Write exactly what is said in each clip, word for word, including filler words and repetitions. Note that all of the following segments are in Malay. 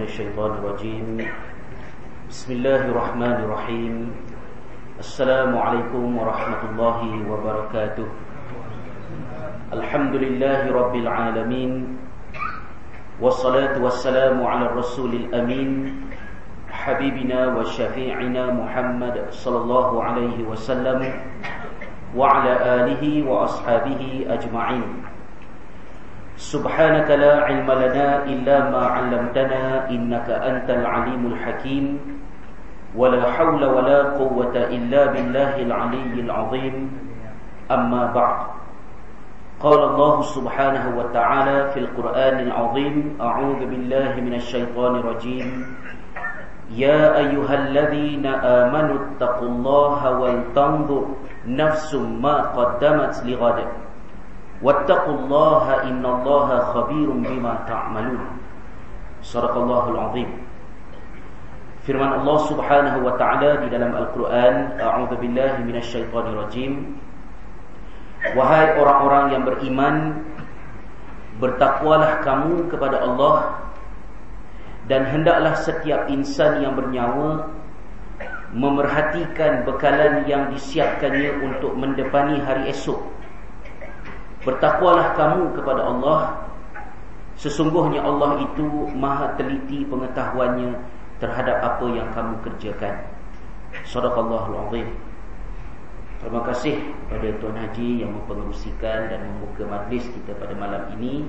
الشيطان الرجيم بسم الله الرحمن الرحيم السلام عليكم ورحمة الله وبركاته الحمد لله رب العالمين والصلاة والسلام على الرسول الأمين حبيبنا وشفيعنا محمد صلى الله عليه وسلم وعلى آله وأصحابه أجمعين سبحانك لا علم لنا إلا ما علمتنا إنك أنت العليم الحكيم ولا حول ولا قوة إلا بالله العلي العظيم أما بعد قال الله سبحانه وتعالى في القرآن العظيم أعوذ بالله من الشيطان الرجيم يا أيها الذين آمنوا اتقوا الله ولتنظر نفس ما قدمت لغد واتقوا الله إن الله خبير بما تعملون صدق الله العظيم. Firman Allah Subhanahu wa taala di dalam Al-Qur'an, a'udzu billahi minasyaitonir rajim. Wahai orang-orang yang beriman, bertakwalah kamu kepada Allah, dan hendaklah setiap insan yang bernyawa memerhatikan bekalan yang disiapkannya untuk mendepani hari esok. Bertakwalah kamu kepada Allah, sesungguhnya Allah itu maha teliti pengetahuannya terhadap apa yang kamu kerjakan. Shadaqallahul azim. Terima kasih kepada Tuan Haji yang mempengerusikan dan membuka majlis kita pada malam ini.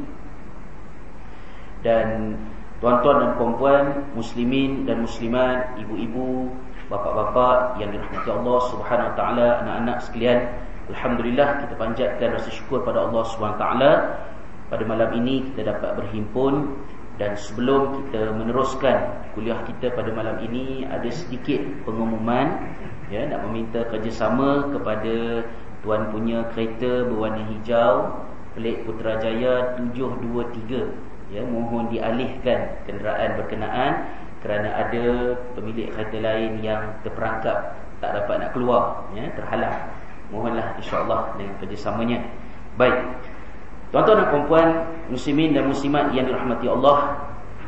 Dan tuan-tuan dan puan-puan, muslimin dan muslimat, ibu-ibu, bapa-bapa yang dirahmati Allah Subhanahu wa taala, anak-anak sekalian, alhamdulillah kita panjatkan rasa syukur pada Allah Subhanahu wa taala pada malam ini kita dapat berhimpun. Dan sebelum kita meneruskan kuliah kita pada malam ini, ada sedikit pengumuman, ya, nak meminta kerjasama kepada tuan punya kereta berwarna hijau pelik Putrajaya tujuh dua tiga, ya, mohon dialihkan kenderaan berkenaan kerana ada pemilik kereta lain yang terperangkap tak dapat nak keluar, ya, terhalang. Mohonlah insya-Allah dengan kerjasamanya. Baik. Tuan-tuan dan puan-puan, muslimin dan muslimat yang dirahmati Allah,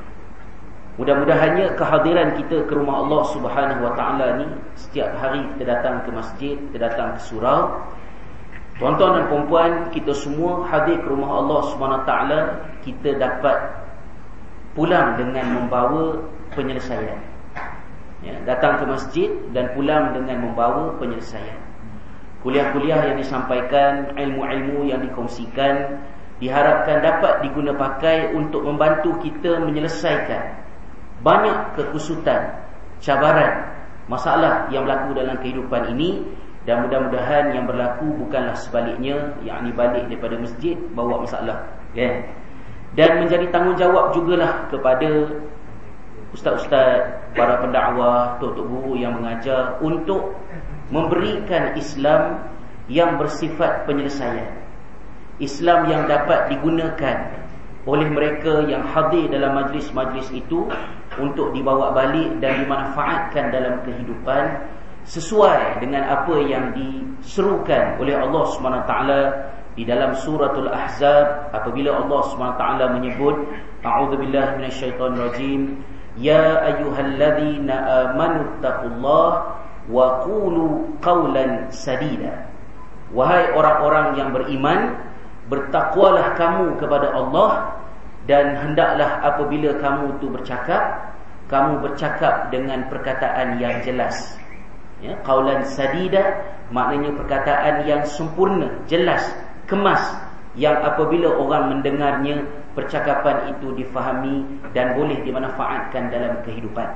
mudah-mudahannya kehadiran kita ke rumah Allah Subhanahu wa taala ni, setiap hari kita datang ke masjid, kita datang ke surau, tuan-tuan dan puan-puan, kita semua hadir ke rumah Allah Subhanahu wa taala, kita dapat pulang dengan membawa penyelesaian. Ya, datang ke masjid dan pulang dengan membawa penyelesaian. Kuliah-kuliah yang disampaikan, ilmu-ilmu yang dikongsikan, diharapkan dapat diguna pakai untuk membantu kita menyelesaikan banyak kekusutan, cabaran, masalah yang berlaku dalam kehidupan ini. Dan mudah-mudahan yang berlaku bukanlah sebaliknya, yakni balik daripada masjid bawa masalah, kan? Dan menjadi tanggungjawab jugalah kepada ustaz-ustaz, para pendakwah, tok-tok guru yang mengajar untuk memberikan Islam yang bersifat penyelesaian, Islam yang dapat digunakan oleh mereka yang hadir dalam majlis-majlis itu untuk dibawa balik dan dimanfaatkan dalam kehidupan sesuai dengan apa yang diserukan oleh Allah Subhanahu wa taala di dalam suratul Ahzab apabila Allah Subhanahu wa taala menyebut, a'udzubillahi minasyaitonir rajim, ya ayyuhalladzina amanu taqullaha wa qulu qawlan sadida. Wahai orang-orang yang beriman, bertakwalah kamu kepada Allah, dan hendaklah apabila kamu itu bercakap, kamu bercakap dengan perkataan yang jelas. Ya, qawlan sadida maknanya perkataan yang sempurna, jelas, kemas, yang apabila orang mendengarnya, percakapan itu difahami dan boleh dimanfaatkan dalam kehidupan.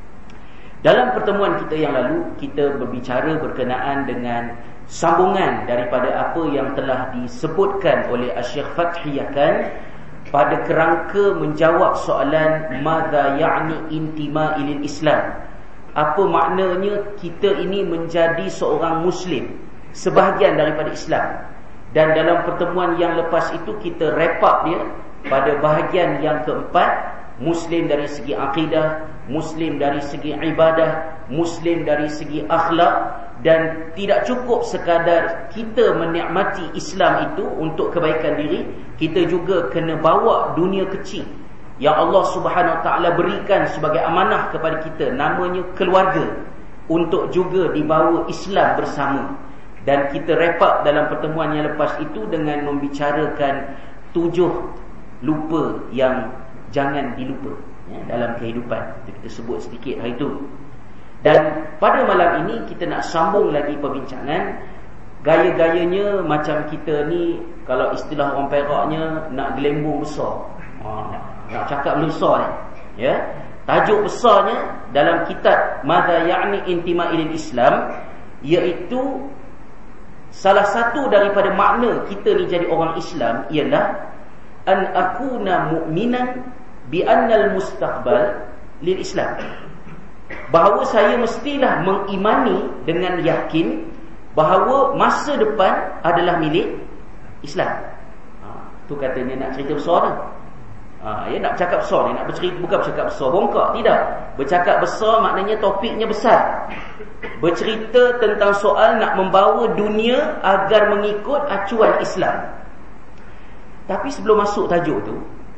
Dalam pertemuan kita yang lalu, kita berbicara berkenaan dengan sambungan daripada apa yang telah disebutkan oleh Syekh Fathi Yakan pada kerangka menjawab soalan madza ya'ni intima ilil Islam. Apa maknanya kita ini menjadi seorang Muslim, sebahagian daripada Islam. Dan dalam pertemuan yang lepas itu kita wrap up dia pada bahagian yang keempat, Muslim dari segi akidah, Muslim dari segi ibadah, Muslim dari segi akhlak. Dan tidak cukup sekadar kita menikmati Islam itu untuk kebaikan diri, kita juga kena bawa dunia kecil yang Allah Subhanahu Wa Taala berikan sebagai amanah kepada kita, namanya keluarga, untuk juga dibawa Islam bersama. Dan kita wrap up dalam pertemuan yang lepas itu dengan membicarakan tujuh lupa yang jangan dilupa ya, dalam kehidupan. Kita sebut sedikit hari itu. Dan pada malam ini kita nak sambung lagi perbincangan. Gaya-gayanya macam kita ni, kalau istilah orang Peraknya, nak gelembung besar. Ha, nak cakap besar ni. Ya. Tajuk besarnya dalam kitab Madza Ya'ni Intima ilal Islam, iaitu salah satu daripada makna kita ni jadi orang Islam ialah an akuna mu'minan bi annal mustaqbal lil Islam. Bahawa saya mestilah mengimani dengan yakin bahawa masa depan adalah milik Islam. Ha, tu katanya nak cerita besar tu. Ha, ya, nak bercakap besar ni, nak bercerita, bukan bercakap besar bongkak, tidak. Bercakap besar maknanya topiknya besar. Bercerita tentang soal nak membawa dunia agar mengikut acuan Islam. Tapi sebelum masuk tajuk tu,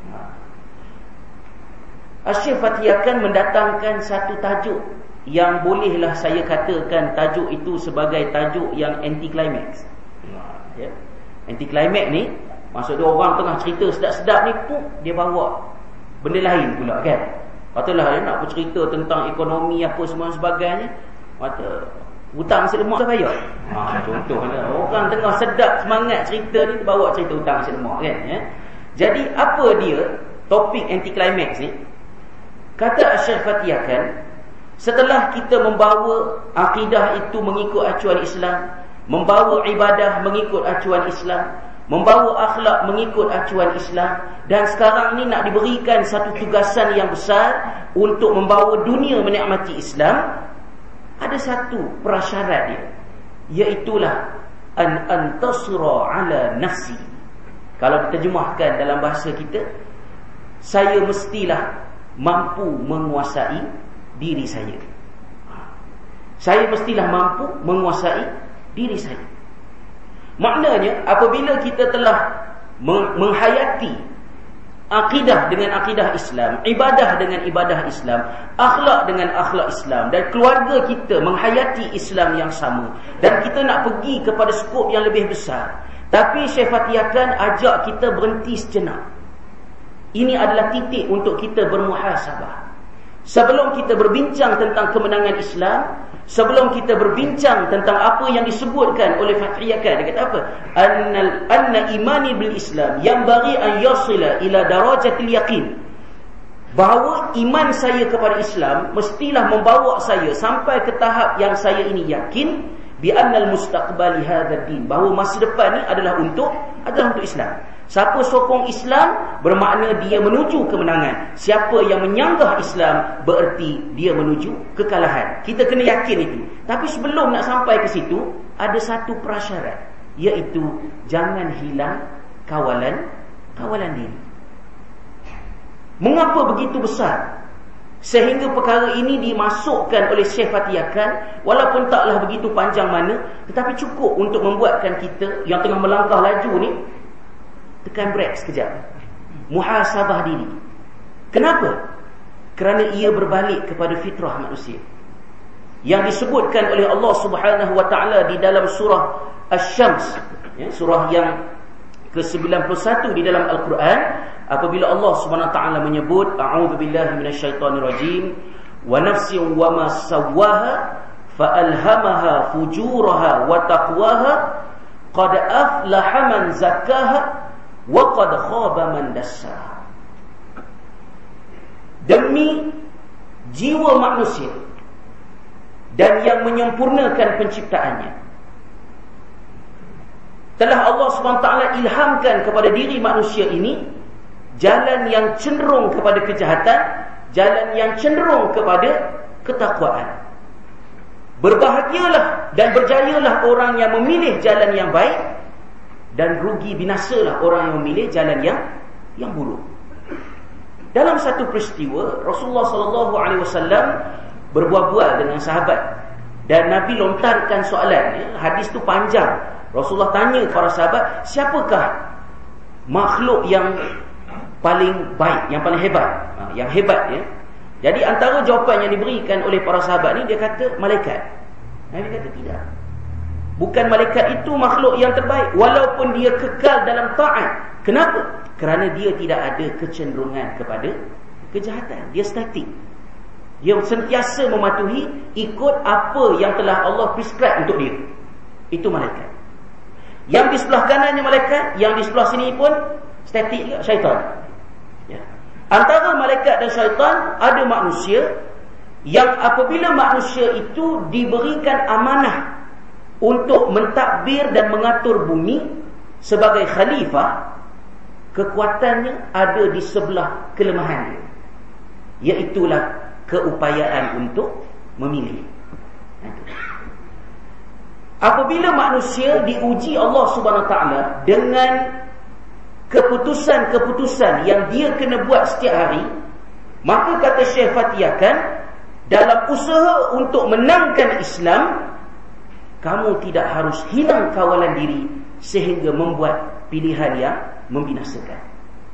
Asy-Syaikh Fatih akan mendatangkan satu tajuk yang bolehlah saya katakan tajuk itu sebagai tajuk yang anti climax. Ya. Anti climax ni maksud dia orang tengah cerita sedap-sedap ni pun dia bawa benda lain pula kan. Patutlah dia nak bercerita tentang ekonomi apa semua sebagainya. Kata hutang nasi lemak tak bayar. Ha, contohnya orang tengah sedap semangat cerita ni bawa cerita hutang nasi lemak kan ya. Jadi apa dia topik anti climax ni? Kata Asy-Syaikh Fatih akan, setelah kita membawa akidah itu mengikut acuan Islam, membawa ibadah mengikut acuan Islam, membawa akhlak mengikut acuan Islam, dan sekarang ni nak diberikan satu tugasan yang besar untuk membawa dunia menikmati Islam, ada satu prasyarat dia, iaitulah an antasra ala nafsi. Kalau diterjemahkan dalam bahasa kita, saya mestilah mampu menguasai diri saya. Saya mestilah mampu menguasai diri saya. Maknanya apabila kita telah menghayati akidah dengan akidah Islam, ibadah dengan ibadah Islam, akhlak dengan akhlak Islam, dan keluarga kita menghayati Islam yang sama, dan kita nak pergi kepada skop yang lebih besar, tapi Syekh Fatih akan ajak kita berhenti sejenak. Ini adalah titik untuk kita bermuhasabah. Sebelum kita berbincang tentang kemenangan Islam, sebelum kita berbincang tentang apa yang disebutkan oleh Fatih akan, dia kata apa? Annal anna imani bil Islam yang bagi an yasila ila darajatil yaqin. Bahawa iman saya kepada Islam mestilah membawa saya sampai ke tahap yang saya ini yakin bi annal mustaqbali hadzal din, bahawa masa depan ni adalah untuk adalah untuk Islam. Siapa sokong Islam bermakna dia menuju kemenangan. Siapa yang menyanggah Islam bererti dia menuju kekalahan. Kita kena yakin itu. Tapi sebelum nak sampai ke situ, ada satu prasyarat, iaitu jangan hilang kawalan kawalan diri. Mengapa begitu besar sehingga perkara ini dimasukkan oleh Syekh Fatih akan, walaupun taklah begitu panjang mana, tetapi cukup untuk membuatkan kita yang tengah melangkah laju ni tekan break sekejap, muhasabah diri. Kenapa? Kerana ia berbalik kepada fitrah manusia yang disebutkan oleh Allah Subhanahu Wa Taala di dalam surah Asy-Syams, ya, surah yang ke sembilan puluh satu di dalam Al-Quran, apabila Allah Subhanahu Wa Taala menyebut a'udzubillahi minasyaitonirrajim wa nafsin wa ma sawwaha fa alhamaha fujuraha wa taqwaha qad aflaha man zakkaha wa qad khaba man dassaha. Demi jiwa manusia dan yang menyempurnakan penciptaannya, telah Allah subhanahu wa taala ilhamkan kepada diri manusia ini jalan yang cenderung kepada kejahatan, jalan yang cenderung kepada ketakwaan. Berbahagialah dan berjayalah orang yang memilih jalan yang baik, dan rugi binasalah orang yang memilih jalan yang yang buruk. Dalam satu peristiwa, Rasulullah sallallahu alaihi wasallam berbual-bual dengan sahabat, dan Nabi lontarkan soalan. Hadis tu panjang. Rasulullah tanya para sahabat, siapakah makhluk yang paling baik, yang paling hebat, ha, yang hebat ya. Jadi antara jawapan yang diberikan oleh para sahabat ni, dia kata malaikat. Nabi kata tidak. Bukan malaikat itu makhluk yang terbaik, walaupun dia kekal dalam taat. Kenapa? Kerana dia tidak ada kecenderungan kepada kejahatan. Dia statik. Dia sentiasa mematuhi, ikut apa yang telah Allah prescribe untuk dia. Itu malaikat. Yang di sebelah kanannya malaikat, yang di sebelah sini pun statik juga, syaitan. Ya. Antara malaikat dan syaitan ada manusia yang apabila manusia itu diberikan amanah untuk mentadbir dan mengatur bumi sebagai khalifah, kekuatannya ada di sebelah kelemahan dia, iaitulah keupayaan untuk memilih. Apabila manusia diuji Allah Subhanahu Wa Taala dengan keputusan-keputusan yang dia kena buat setiap hari, maka kata Syekh Fatihakan, dalam usaha untuk menangkan Islam, kamu tidak harus hilang kawalan diri sehingga membuat pilihan yang membinasakan.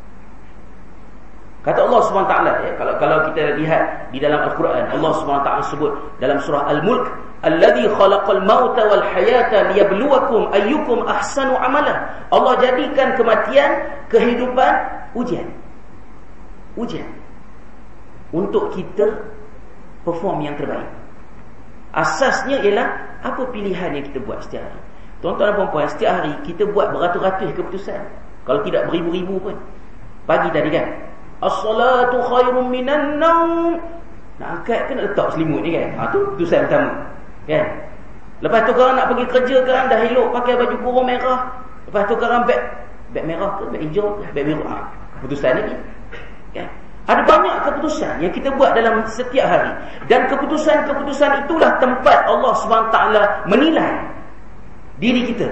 Kata Allah Subhanahu Wa Taala, ya, kalau kalau kita lihat di dalam Al-Quran, Allah Subhanahu Wa Taala sebut dalam surah Al-Mulk, alladzi khalaqal mauta wal hayata liyabluwakum ayyukum ahsanu amala. Allah jadikan kematian, kehidupan ujian. Ujian untuk kita perform yang terbaik. Asasnya ialah apa pilihan yang kita buat setiap hari. Tuan-tuan dan puan-puan, setiap hari kita buat beratus-ratus keputusan, kalau tidak beribu-ribu pun. Pagi tadi kan, as-salatu khairun minan naum. Nak angkat ke nak letak selimut ni kan? Ha, tu keputusan pertama kan? Lepas tu korang nak pergi kerja, korang dah elok pakai baju kurung merah. Lepas tu korang beg beg merah ke beg hijau ke beg biru. Ha, keputusan ni kan? Ada banyak keputusan yang kita buat dalam setiap hari, dan keputusan-keputusan itulah tempat Allah Subhanahu Wa Taala menilai diri kita.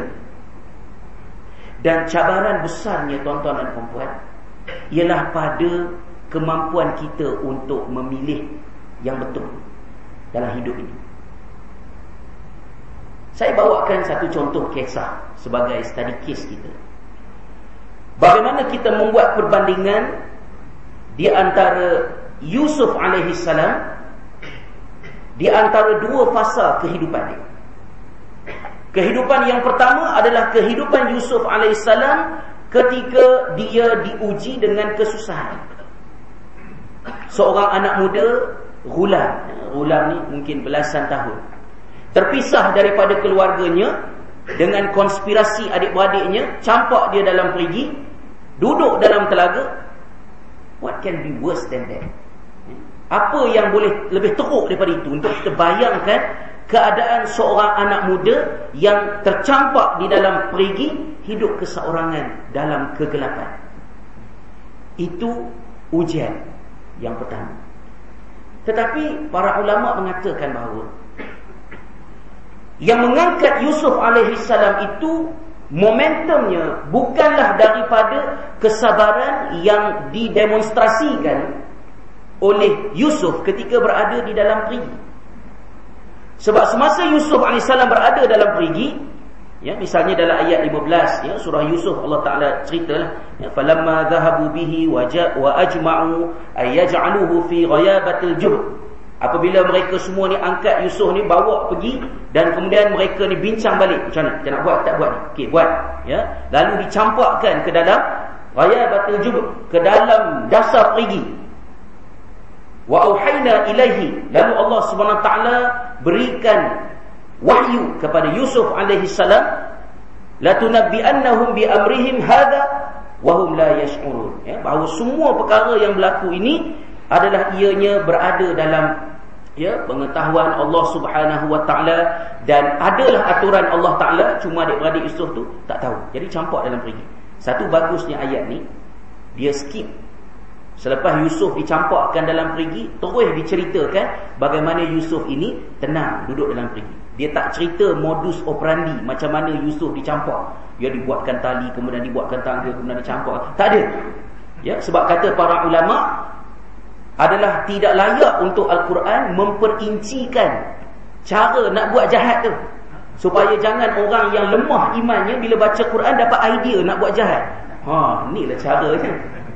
Dan cabaran besarnya tuan-tuan dan puan-puan ialah pada kemampuan kita untuk memilih yang betul dalam hidup ini. Saya bawakan satu contoh kisah sebagai study case kita. Bagaimana kita membuat perbandingan di antara Yusuf alaihi salam, di antara dua fasa kehidupan dia. Kehidupan yang pertama adalah kehidupan Yusuf alaihi salam ketika dia diuji dengan kesusahan. Seorang anak muda, Ghulam, Ghulam ni mungkin belasan tahun, terpisah daripada keluarganya dengan konspirasi adik-beradiknya, campak dia dalam perigi, duduk dalam telaga. What can be worse than that? Apa yang boleh lebih teruk daripada itu untuk kita bayangkan keadaan seorang anak muda yang tercampak di dalam perigi, hidup keseorangan dalam kegelapan. Itu ujian yang pertama. Tetapi para ulama mengatakan bahawa yang mengangkat Yusuf alaihi salam itu momentumnya bukanlah daripada kesabaran yang didemonstrasikan oleh Yusuf ketika berada di dalam perigi. Sebab semasa Yusuf alaihi salam berada dalam perigi, ya, misalnya dalam ayat lima belas, ya, surah Yusuf, Allah Taala ceritalah, ya, falamma dhahabu bihi wa wa ajma'u ay yaj'aluhu fi ghayabatil jub. Apabila mereka semua ni angkat Yusuf ni, bawa pergi, dan kemudian mereka ni bincang balik macam mana kita nak buat, tak buat ni. Okey, buat, ya. Lalu dicampakkan ke dalam ghayabatil jub, ke dalam dasar perigi. Wa auhayna ilaihi, lalu Allah Subhanahu Wa Taala berikan wahyu kepada Yusuf alaihi salam, la tunabbi'annahum bi amrihim hadha wa hum la yash'urun, ya, bahawa semua perkara yang berlaku ini adalah ianya berada dalam, ya, pengetahuan Allah Subhanahu Wa Taala, dan adalah aturan Allah Taala, cuma adik-beradik Yusuf tu tak tahu. Jadi campak dalam perigi. Satu bagusnya ayat ni, dia skip. Selepas Yusuf dicampakkan dalam perigi, terus diceritakan bagaimana Yusuf ini tenang duduk dalam perigi. Dia tak cerita modus operandi macam mana Yusuf dicampak. Dia dibuatkan tali, kemudian dibuatkan tangga, kemudian dicampak. Tak ada. Ya, sebab kata para ulama, adalah tidak layak untuk Al-Quran memperincikan cara nak buat jahat tu, supaya jangan orang yang lemah imannya bila baca Quran dapat idea nak buat jahat. Ha, inilah caranya.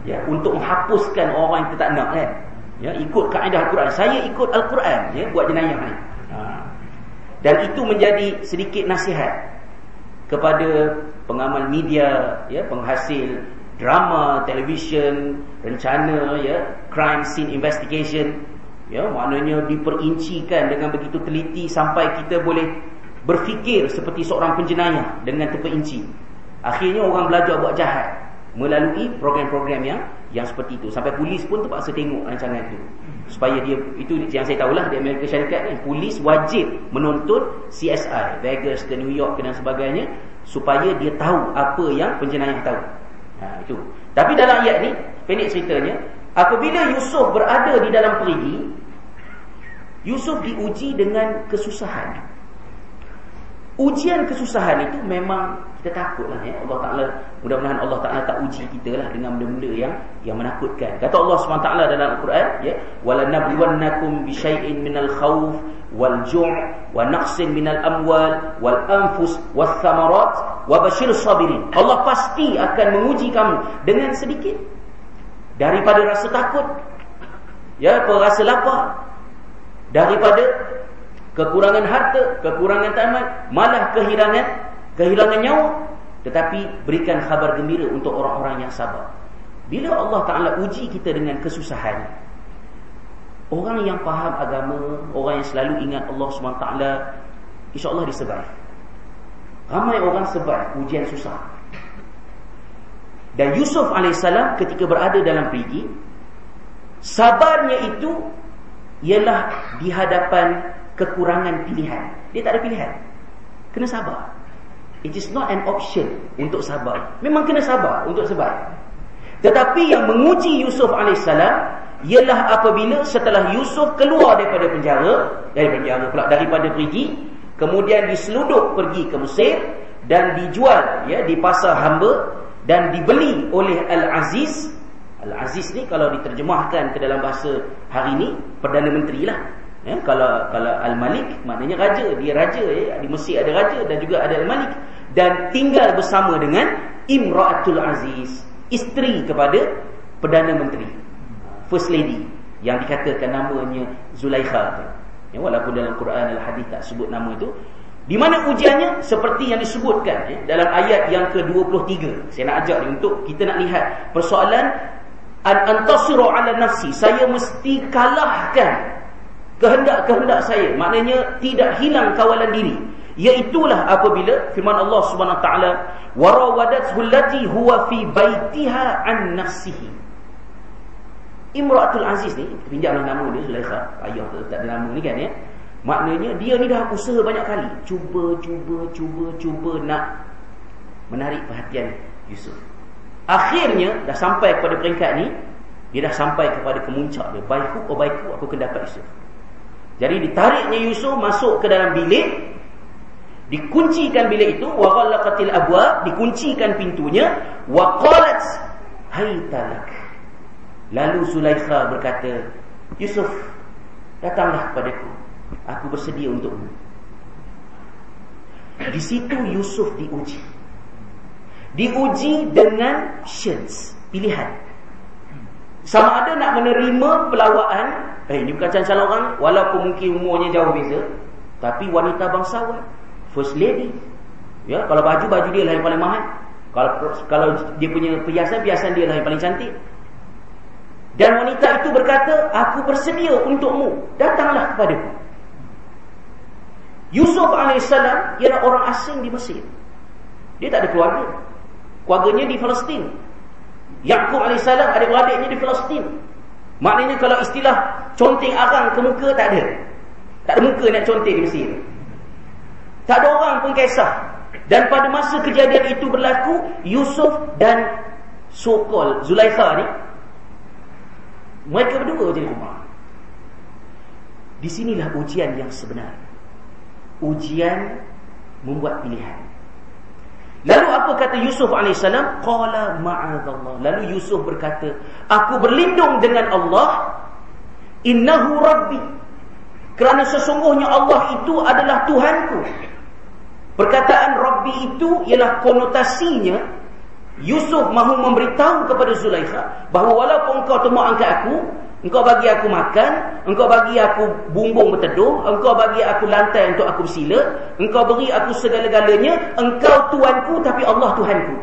ya, untuk menghapuskan orang yang tak nak kan. Ya, ikut kaedah Al-Quran. Saya ikut Al-Quran, ya, buat jenayah ni. Ha. Dan itu menjadi sedikit nasihat kepada pengamal media, ya, penghasil drama, televisyen, rencana, ya, crime scene investigation, ya, maknanya diperincikan dengan begitu teliti sampai kita boleh berfikir seperti seorang penjenayah dengan terperinci. Akhirnya orang belajar buat jahat melalui program-program yang yang seperti itu. Sampai polis pun terpaksa tengok rancangan itu. Supaya dia, itu yang saya tahulah di Amerika Syarikat ni, polis wajib menonton C S I, Vegas ke New York ke dan sebagainya, supaya dia tahu apa yang penjenayah tahu. Ha, itu. Tapi dalam ayat ni, pendek ceritanya, apabila Yusuf berada di dalam perigi, Yusuf diuji dengan kesusahan. Ujian kesusahan itu memang kita takutlah, ya. Allah Ta'ala, mudah-mudahan Allah Ta'ala tak uji kita lah dengan benda-benda yang yang menakutkan. Kata Allah subhanahu wa taala dalam Al-Quran, ya, walanabluwannakum bisyai'in minal khawf wal ju' wa naqsin minal amwal wal anfus was thamarat wa bashir sabirin. Allah pasti akan menguji kamu dengan sedikit daripada rasa takut, ya, rasa lapar, daripada kekurangan harta, kekurangan tamat, malah kehilangan kehilangan nyawa. Tetapi berikan khabar gembira untuk orang-orang yang sabar. Bila Allah Ta'ala uji kita dengan kesusahan, orang yang faham agama, orang yang selalu ingat Allah subhanahu wa taala, insya-Allah dia survive. Ramai orang survive ujian susah. Dan Yusuf alaihissalam ketika berada dalam perigi, sabarnya itu ialah di hadapan kekurangan pilihan. Dia tak ada pilihan, kena sabar. It is not an option untuk sabar. Memang kena sabar untuk sabar. Tetapi yang menguji Yusuf alaihissalam ialah apabila setelah Yusuf keluar daripada penjara, dari penjara pula, daripada perigi, kemudian diseluduk pergi ke Mesir dan dijual, ya, di pasar hamba dan dibeli oleh Al-Aziz. Al-Aziz ni kalau diterjemahkan ke dalam bahasa hari ni, Perdana Menteri lah. Ya, kalau kalau Al-Malik maknanya raja, dia raja, ya. Di Mesir ada raja dan juga ada Al-Malik, dan tinggal bersama dengan Imra'atul Aziz, isteri kepada Perdana Menteri, First Lady, yang dikatakan namanya Zulaikha. Ya, walaupun dalam Quran Al-Hadith tak sebut nama itu. Di mana ujiannya seperti yang disebutkan, ya, dalam ayat yang ke dua puluh tiga. Saya nak ajak ni untuk kita nak lihat persoalan an antasiru ala nafsi, saya mesti kalahkan kehendak-kehendak saya, maknanya tidak hilang kawalan diri. Iaitulah apabila firman Allah Subhanahu wa taala, warawadathu allati huwa fi baitiha an nafsihi. Imra'atul Aziz ni, pinjamlah nama dia, Zulaikha, ayah tak ada nama ni kan, ya. Maknanya dia ni dah usaha banyak kali, cuba cuba cuba cuba nak menarik perhatian Yusuf. Akhirnya dah sampai kepada peringkat ni, dia dah sampai kepada kemuncak dia. By hook or by crook aku akan dapat Yusuf. Jadi ditariknya Yusuf masuk ke dalam bilik, dikuncikan bilik itu, wa ghallaqatil abwab, dikuncikan pintunya, wa qalat haytalak. Lalu Zulaikha berkata, Yusuf, datanglah kepadaku, aku bersedia untukmu. Di situ Yusuf diuji. Diuji dengan options, pilihan. Sama ada nak menerima pelawaan, eh ini bukan calon orang, walaupun mungkin umurnya jauh beza, tapi wanita bangsawan, First Lady. Ya, kalau baju baju dia lah yang paling mahal. Kalau kalau dia punya perhiasan perhiasan dia lah yang paling cantik. Dan wanita itu berkata, aku bersedia untukmu, datanglah kepadaku. Yusuf alaihissalam ialah orang asing di Mesir. Dia tak ada keluarga. Keluarganya di Palestin. Yaqub alaihissalam adik-beradiknya di Palestin. Maknanya kalau istilah conteng arang ke muka, tak ada. Tak ada muka nak conteng di Mesir. Tak ada orang pun kisah. Dan pada masa kejadian itu berlaku, Yusuf dan so-called Zulaikha ni, mereka berdua jadi rumah. Di sinilah ujian yang sebenar. Ujian membuat pilihan. Lalu apa kata Yusuf alaihissalam? Qala ma'adallah. Lalu Yusuf berkata, aku berlindung dengan Allah. Innahu Rabbi. Kerana sesungguhnya Allah itu adalah Tuhanku. Perkataan Rabbi itu ialah konotasinya Yusuf mahu memberitahu kepada Zulaikha bahawa walaupun engkau temu angkat aku, engkau bagi aku makan, engkau bagi aku bumbung berteduh, engkau bagi aku lantai untuk aku bersila, engkau beri aku segala-galanya, engkau tuanku tapi Allah Tuhanku.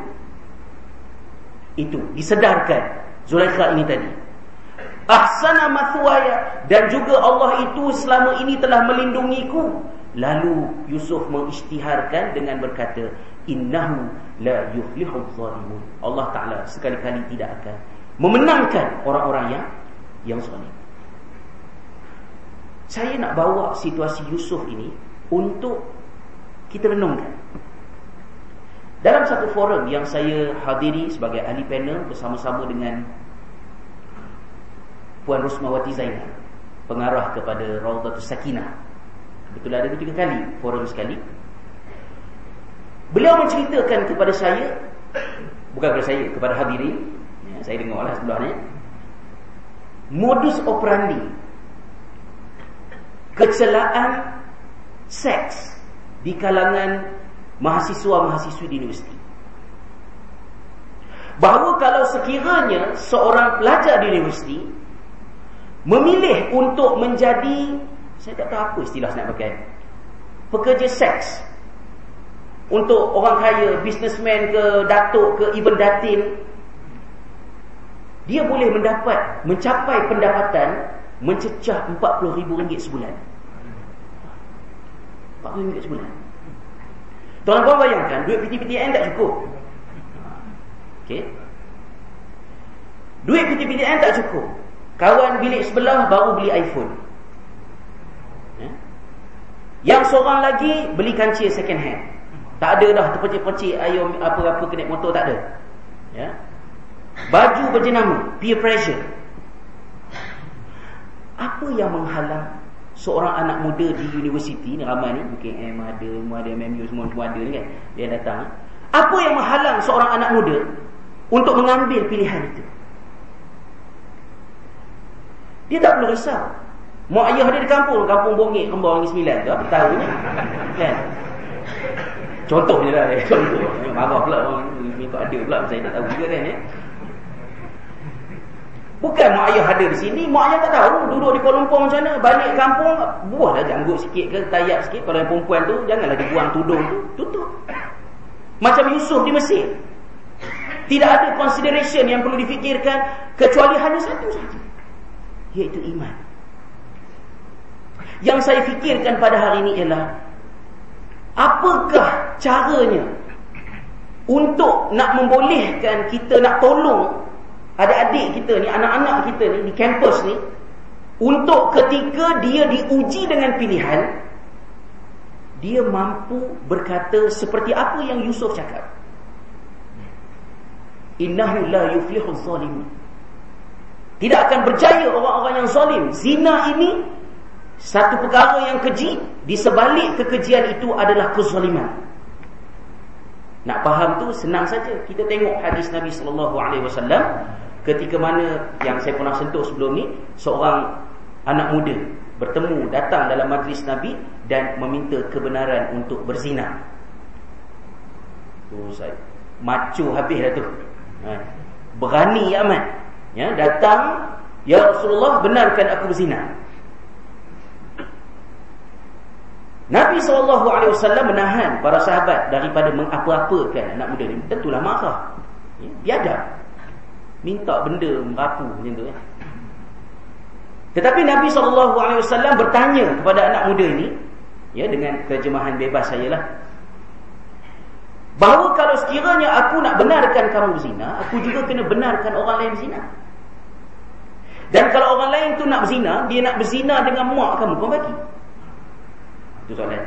Itu disedarkan Zulaikha ini tadi. Ahsana mathwaya, dan juga Allah itu selama ini telah melindungiku. Lalu Yusuf mengisytiharkan dengan berkata, innahu la yuflihul zalimun. Allah Ta'ala sekali-kali tidak akan memenangkan orang-orang yang yang zalim. Saya nak bawa situasi Yusuf ini untuk kita renungkan. Dalam satu forum yang saya hadiri sebagai ahli panel bersama-sama dengan Puan Rosmawati Zainal, pengarah kepada Rawdatus Sakinah. Kebetulan ada tiga kali forum sekali. Beliau menceritakan kepada saya, bukan kepada saya, kepada hadirin, ya, saya dengarlah sebelah ni, modus operandi kecelaan seks di kalangan mahasiswa-mahasiswi di universiti. Bahawa kalau sekiranya seorang pelajar di universiti memilih untuk menjadi, saya tak tahu apa istilah nak pakai, pekerja seks untuk orang kaya, businessman ke, datuk ke, even datin, dia boleh mendapat, mencapai pendapatan mencecah empat puluh ribu ringgit sebulan. empat puluh ringgit sebulan. Tuan-tuan bayangkan, duit P T P T N tak cukup. Okey. Duit P T P T N tak cukup. Kawan bilik sebelah baru beli iPhone. Ya? Yang seorang lagi beli kancil second hand. Tak ada dah terpercik-percik ayam apa-apa kena motor, tak ada. Ya. Baju berjenama, peer pressure. Apa yang menghalang seorang anak muda di universiti ni, ramai ni, U K M ada, ada M M U, semua semua ada ni kan, dia datang. Apa yang menghalang seorang anak muda untuk mengambil pilihan itu? Dia tak perlu risau. Mak ayah dia di kampung, kampung Bongik, Rembau, Negeri Sembilan tu, apa tahu ni? Kan? Contoh je lah, contoh. Marah pula orang ni, kau ada pula, saya tak tahu juga kan ya. Bukan mak ayah ada di sini, mak ayah tak tahu duduk di Kuala Lumpur macam mana, balik kampung buahlah janggut sikit ke, tayak sikit. Kalau yang perempuan tu janganlah dibuang tudung tu, tutup. Macam Yusuf di Mesir. Tidak ada consideration yang perlu difikirkan kecuali hanya satu saja, iaitu iman. Yang saya fikirkan pada hari ini ialah, apakah caranya untuk nak membolehkan kita nak tolong adik-adik kita ni, anak-anak kita ni di kampus ni, untuk ketika dia diuji dengan pilihan, dia mampu berkata seperti apa yang Yusuf cakap, innahu la yuflihul zalimun. Tidak akan berjaya orang-orang yang zalim. Zina ini satu perkara yang keji, di sebalik kekejian itu adalah kezaliman. Nak faham tu senang saja. Kita tengok hadis Nabi sallallahu alaihi wasallam ketika mana yang saya pernah sentuh sebelum ni, seorang anak muda bertemu, datang dalam majlis Nabi dan meminta kebenaran untuk berzina. Oh, saya macu habis dah tu. Ha. Berani amat. Ya, datang, ya Rasulullah, benarkan aku berzina. Nabi sallallahu alaihi wasallam menahan para sahabat daripada mengapa-apakan anak muda ni. Tentulah marah. Ya, biadab. Minta benda merapu macam tu. Ya. Tetapi Nabi sallallahu alaihi wasallam bertanya kepada anak muda ini, ya, dengan terjemahan bebas saya lah, bahawa kalau sekiranya aku nak benarkan kamu berzina, aku juga kena benarkan orang lain berzina. Dan kalau orang lain tu nak berzina, dia nak berzina dengan mak kamu, kau bagi. Itu soalan.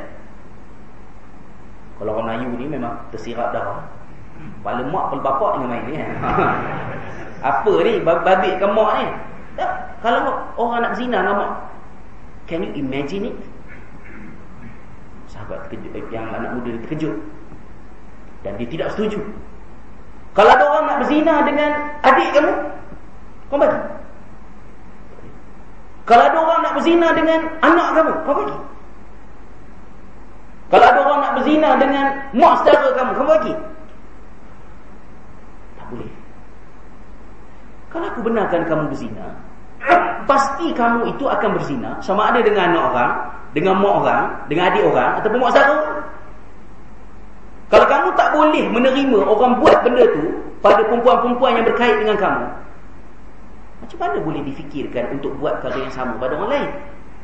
Kalau orang Melayu ni memang tersirap darah. Kepala mak, kepala bapak dengan main ni. Apa ni? Babik ke mak ni? Tak. Kalau orang nak berzina dengan mak, can you imagine it? Sahabat terkejut, yang anak muda ni terkejut. Dan dia tidak setuju. Kalau ada orang nak berzina dengan adik kamu, kau bagi. Kalau ada orang nak berzina dengan anak kamu, kau bagi. Kalau ada orang nak berzina dengan mak saudara kamu, kamu bagi. Kalau aku benarkan kamu berzina, pasti kamu itu akan berzina, sama ada dengan anak orang, dengan mak orang, dengan adik orang, ataupun mak saudara. Kalau kamu tak boleh menerima orang buat benda tu pada perempuan-perempuan yang berkait dengan kamu, macam mana boleh difikirkan untuk buat perkara yang sama pada orang lain?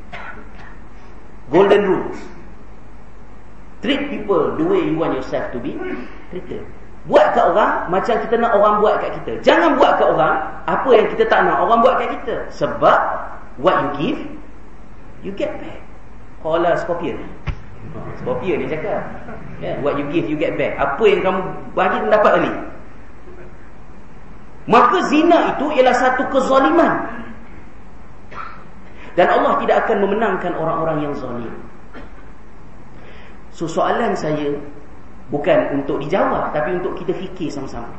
Golden rule. Treat people the way you want yourself to be treated. Buat kat orang macam kita nak orang buat kat kita. Jangan buat kat orang apa yang kita tak nak orang buat kat kita. Sebab what you give, you get back. Qala Scorpion. Scorpion ni cakap, yeah, what you give, you get back. Apa yang kamu bagi, kamu dapat balik. Maka zina itu ialah satu kezaliman. Dan Allah tidak akan memenangkan orang-orang yang zalim. So soalan saya bukan untuk dijawab, tapi untuk kita fikir sama-sama.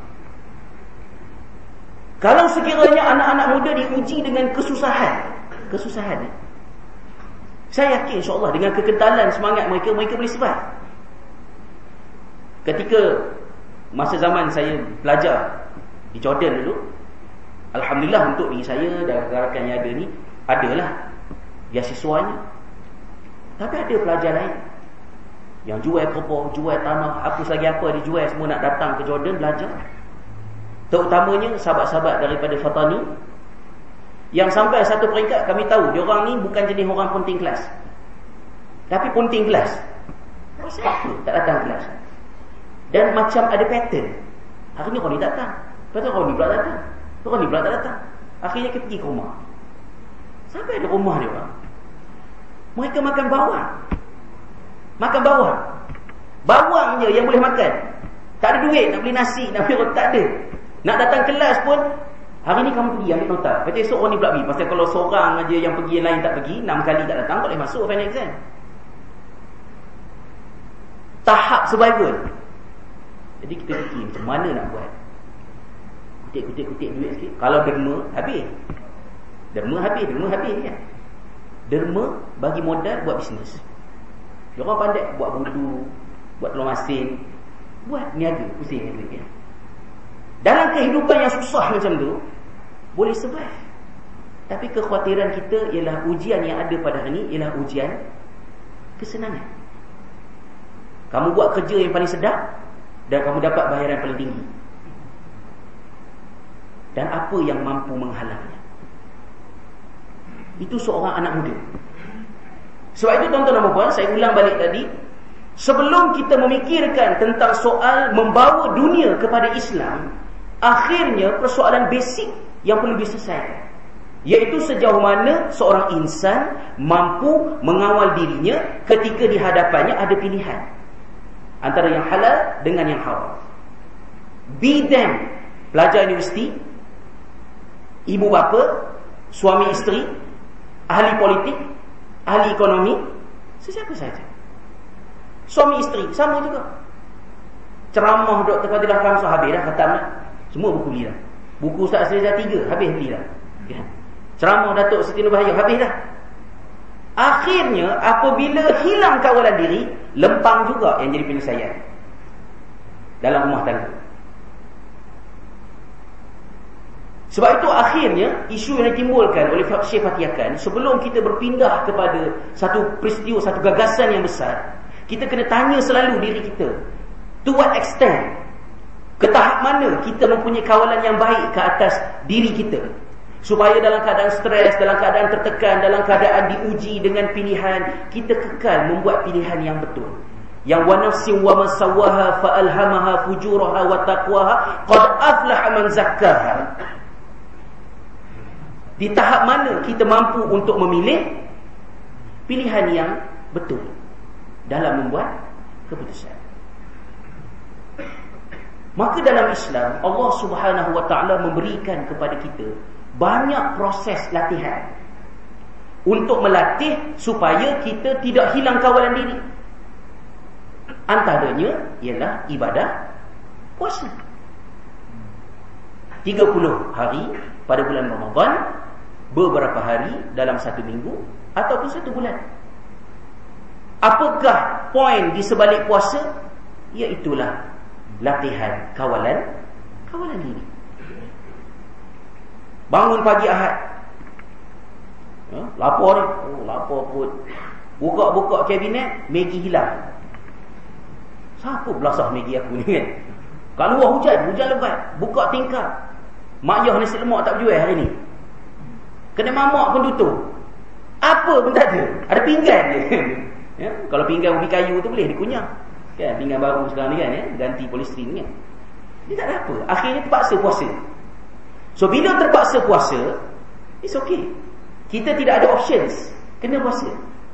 Kalau sekiranya anak-anak muda diuji dengan kesusahan, kesusahan, saya yakin insya-Allah dengan kekentalan semangat mereka, mereka boleh survive. Ketika masa zaman saya belajar di Jordan dulu, alhamdulillah untuk diri saya dan rakan-rakan yang ada ni, adalah beasiswanya. Tapi ada pelajar lain yang jual kebun, jual tanah, apa lagi apa dia jual, semua nak datang ke Jordan belajar. Terutamanya sahabat-sahabat daripada Fatani, yang sampai satu peringkat kami tahu dia orang ni bukan jenis orang punting kelas, tapi punting kelas. Pasal apa tak datang kelas? Dan macam ada pattern. Hari ni orang ni datang, lepas tu orang ni pula datang, orang ni pula tak datang. Akhirnya kita pergi ke rumah. Sampai di rumah dia orang, mereka makan bawang. Makan bawang. Bawang je yang boleh makan. Tak ada duit nak beli nasi, nak beli roti, tak ada. Nak datang kelas pun, hari ni kamu pergi ambil nota. Lepas tu esok orang ni pula pergi. Pasal kalau seorang aja yang pergi, yang lain tak pergi, enam kali tak datang, tak boleh masuk final exam. Tahap survival. Jadi kita fikir macam mana nak buat. Kutip-kutip-kutip duit sikit. Kalau derma, habis. Derma habis, derma habis kan. Derma bagi modal buat bisnes. Dia orang pandai buat budu, buat telur masin, buat niaga, pusing duit ya. Dalam kehidupan yang susah macam tu, boleh survive. Tapi kekhawatiran kita ialah ujian yang ada pada hari ni ialah ujian kesenangan. Kamu buat kerja yang paling sedap dan kamu dapat bayaran paling tinggi. Dan apa yang mampu menghalangnya? Itu seorang anak muda. Sebab itu tuan-tuan dan puan, saya ulang balik tadi, sebelum kita memikirkan tentang soal membawa dunia kepada Islam, akhirnya persoalan basic yang perlu diselesaikan, iaitu sejauh mana seorang insan mampu mengawal dirinya ketika di hadapannya ada pilihan antara yang halal dengan yang haram. Be them, pelajar universiti, ibu bapa, suami isteri, ahli politik, ahli ekonomi, sesiapa saja. Suami isteri sama juga. Ceramah Doktor Fadilah Khamsah habis dah, khatam dah. Semua buku beli dah. Buku Ustaz Srizal tiga habis beli dah. Ya. Ceramah Datuk Siti Nurbahagia habis dah. Akhirnya apabila hilang kawalan diri, lempang juga yang jadi penyelesaian dalam rumah tangga. Sebab itu akhirnya isu yang ditimbulkan oleh Syekh Fatih Akan, sebelum kita berpindah kepada satu peristiwa, satu gagasan yang besar, kita kena tanya selalu diri kita, to what extent, ke tahap mana kita mempunyai kawalan yang baik ke atas diri kita, supaya dalam keadaan stres, dalam keadaan tertekan, dalam keadaan diuji dengan pilihan, kita kekal membuat pilihan yang betul. Yang wa nafsin wa ma sawaha fa alhamaha fujuraha wa taqwaha qad aflaha man zakkaha. Di tahap mana kita mampu untuk memilih pilihan yang betul dalam membuat keputusan. Maka dalam Islam, Allah Subhanahu Wa Taala memberikan kepada kita banyak proses latihan untuk melatih supaya kita tidak hilang kawalan diri. Antaranya ialah ibadah puasa. tiga puluh hari pada bulan Ramadan, beberapa hari dalam satu minggu ataupun satu bulan. Apakah poin di sebalik puasa? Iaitulah latihan kawalan kawalan diri. Bangun pagi Ahad, ya, lapar ni, oh, lapar pun. Buka-buka kabinet, Maggi hilang. Siapa belasah Maggi aku ni kan? Kat luar hujan, hujan lebat. Buka tingkap, mak yah nasi lemak tak berjual hari ni. Kena mamak pun tutup. Apa pun tak ada. Ada pinggan je. Ya? Kalau pinggan ubi kayu tu boleh dikunyah. Kan? Pinggan baru sekarang ni kan, ya? Ganti polistrin kan. Dia tak ada apa. Akhirnya terpaksa puasa. So bila terpaksa puasa, it's okay. Kita tidak ada options. Kena puasa.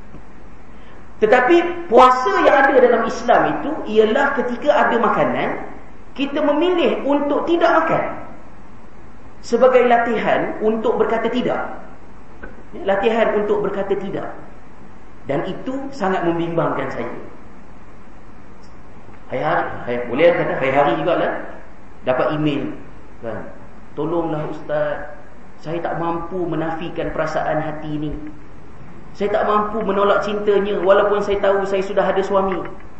Tetapi puasa yang ada dalam Islam itu ialah ketika ada makanan, kita memilih untuk tidak makan sebagai latihan untuk berkata tidak. Latihan untuk berkata tidak. Dan itu sangat membimbangkan saya. Hari-hari, hari, boleh kata hari-hari jugalah dapat email kan, tolonglah ustaz, saya tak mampu menafikan perasaan hati ini. Saya tak mampu menolak cintanya walaupun saya tahu saya sudah ada suami.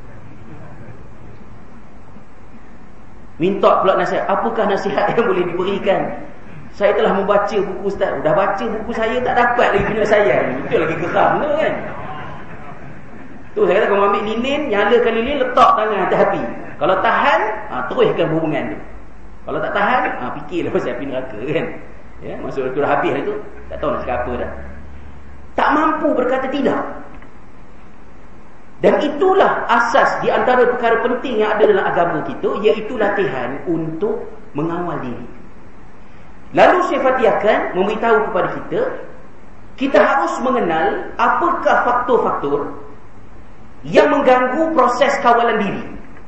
Minta pula nasihat. Apakah nasihat yang boleh diberikan? Saya telah membaca buku ustaz. Dah baca buku saya tak dapat lagi penyelesaian. Itu lagi geram tu kan. Tu saya kata kau ambil lilin, nyalakan lilin, letak tangan atas hati. Kalau tahan, ha, teruskan hubungan tu. Kalau tak tahan, ha, fikirlah pasal api neraka kan. Ya, masuk neraka dah habis tu, tak tahu nak cakap apa dah. Tak mampu berkata tidak. Dan itulah asas di antara perkara penting yang ada dalam agama kita, iaitu latihan untuk mengawal diri. Lalu Syekh Fatihakan memberitahu kepada kita, kita harus mengenal apakah faktor-faktor yang mengganggu proses kawalan diri.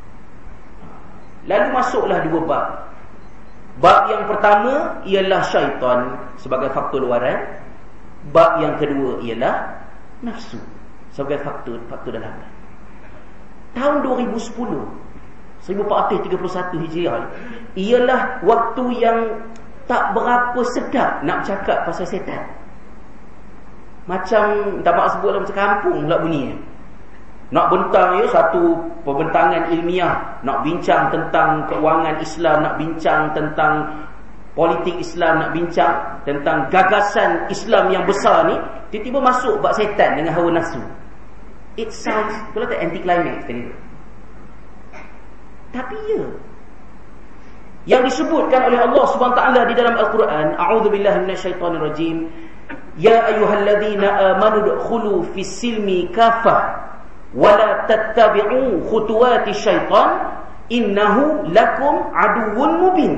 Lalu masuklah dua bab. Bab yang pertama ialah syaitan sebagai faktor luaran. Bab yang kedua ialah nafsu sebagai faktor faktor dalaman. Tahun dua ribu sepuluh, seribu empat ratus tiga puluh satu Hijriah, ialah waktu yang tak berapa sedap nak bercakap pasal setan. Macam tak maaf sebut lah, macam kampung pula bunyi. Nak bentang ya satu pembentangan ilmiah, nak bincang tentang keuangan Islam, nak bincang tentang politik Islam, nak bincang tentang gagasan Islam yang besar ni, tiba-tiba masuk bab setan dengan hawa nafsu. It sounds, kalau tak anti-climax tadi tu. Tapi ya, yang disebutkan oleh Allah Subhanahu Wa Taala di dalam Al-Quran, a'udzubillahi minasyaitonirrajim, ya ayyuhalladzina amanu dukhulu fis-silmi kafah wa la tattabi'u khutuwati syaitan innahu lakum aduwwun mubin.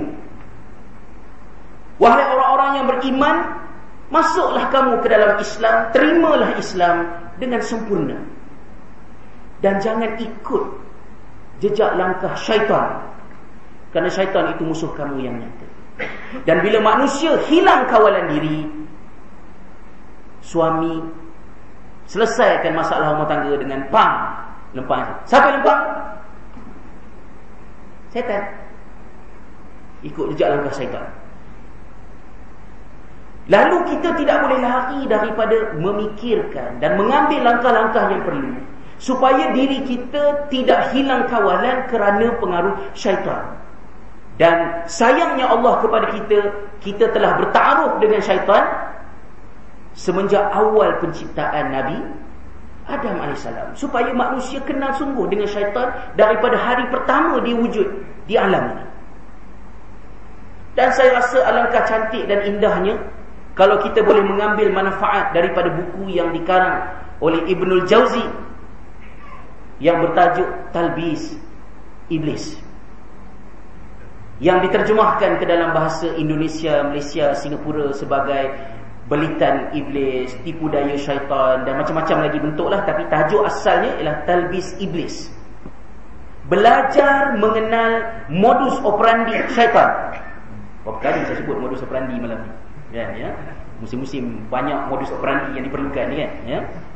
Wahai orang-orang yang beriman, masuklah kamu ke dalam Islam, terimalah Islam dengan sempurna. Dan jangan ikut jejak langkah syaitan, kerana syaitan itu musuh kamu yang nyata. Dan bila manusia hilang kawalan diri, suami selesaikan masalah rumah tangga dengan pam, lempang. Siapa lempang? Syaitan. Ikut jejak langkah syaitan. Lalu kita tidak boleh lari daripada memikirkan dan mengambil langkah-langkah yang perlu supaya diri kita tidak hilang kawalan kerana pengaruh syaitan. Dan sayangnya Allah kepada kita, kita telah bertaaruf dengan syaitan semenjak awal penciptaan Nabi Adam alaihissalam, supaya manusia kenal sungguh dengan syaitan daripada hari pertama dia wujud di alam ini. Dan saya rasa alangkah cantik dan indahnya kalau kita boleh mengambil manfaat daripada buku yang dikarang oleh Ibnul Jauzi yang bertajuk Talbis Iblis, yang diterjemahkan ke dalam bahasa Indonesia, Malaysia, Singapura sebagai Belitan Iblis, Tipu Daya Syaitan, dan macam-macam lagi bentuk lah. Tapi tajuk asalnya ialah Talbis Iblis. Belajar mengenal modus operandi syaitan. Berapa kali saya sebut modus operandi malam ni kan, ya? Musim-musim banyak modus operandi yang diperlukan ni kan, ya?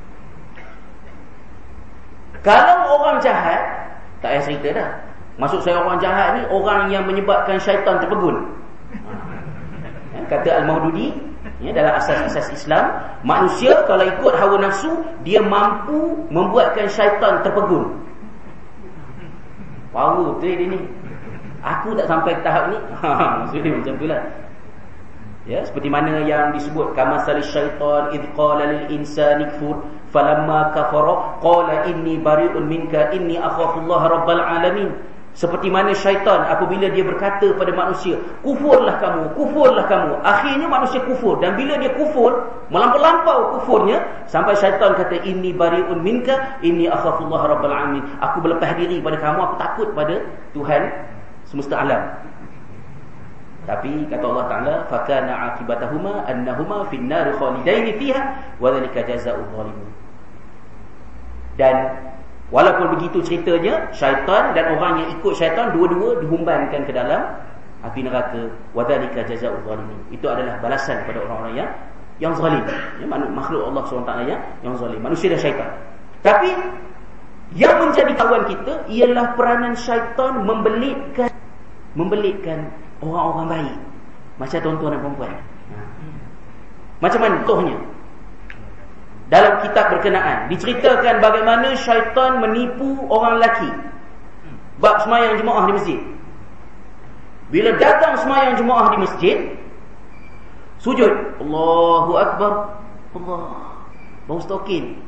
Kalau orang jahat, tak payah cerita dah. Maksud saya orang jahat ni orang yang menyebabkan syaitan terpegun. Ya, kata Al-Maududi, ya, dalam asas-asas Islam, manusia kalau ikut hawa nafsu, dia mampu membuatkan syaitan terpegun. Power betul dia ni. Aku tak sampai tahap ni. Ha, maksudnya macam itulah. Ya, seperti mana yang disebut kamatsali syaitan id qala lil insani kfur falamma kafara qala inni bari'un minka inni akhafullaha rabbal alamin. Seperti mana syaitan apabila dia berkata pada manusia, kufurlah kamu, kufurlah kamu. Akhirnya manusia kufur, dan bila dia kufur, melampau-lampau kufurnya sampai syaitan kata inni bari'un minka inni akhafullaha rabbal alamin. Aku berlepas diri pada kamu, aku takut pada Tuhan semesta alam. Tapi kata Allah Taala, fakana aqibatahuma annahuma fin nar khalidaini fiha wa dzalika jazaa'ul zalimin. Dan walaupun begitu ceritanya, syaitan dan orang yang ikut syaitan dua-dua dihumbankan ke dalam api neraka, wa dzalika jazaa'ul zalimin. Itu adalah balasan kepada orang-orang yang yang zalim, ya, makhluk Allah subhanahu wa taala yang yang zalim, manusia dan syaitan. Tapi yang menjadi kawan kita ialah peranan syaitan membelitkan membelitkan orang-orang baik, macam tuan-tuan dan puan-puan. Macam mana contohnya? Dalam kitab berkenaan diceritakan bagaimana syaitan menipu orang lelaki bab sembahyang jemaah di masjid. Bila datang sembahyang jemaah di masjid, sujud, Allahu Akbar, Allah, bau stokin,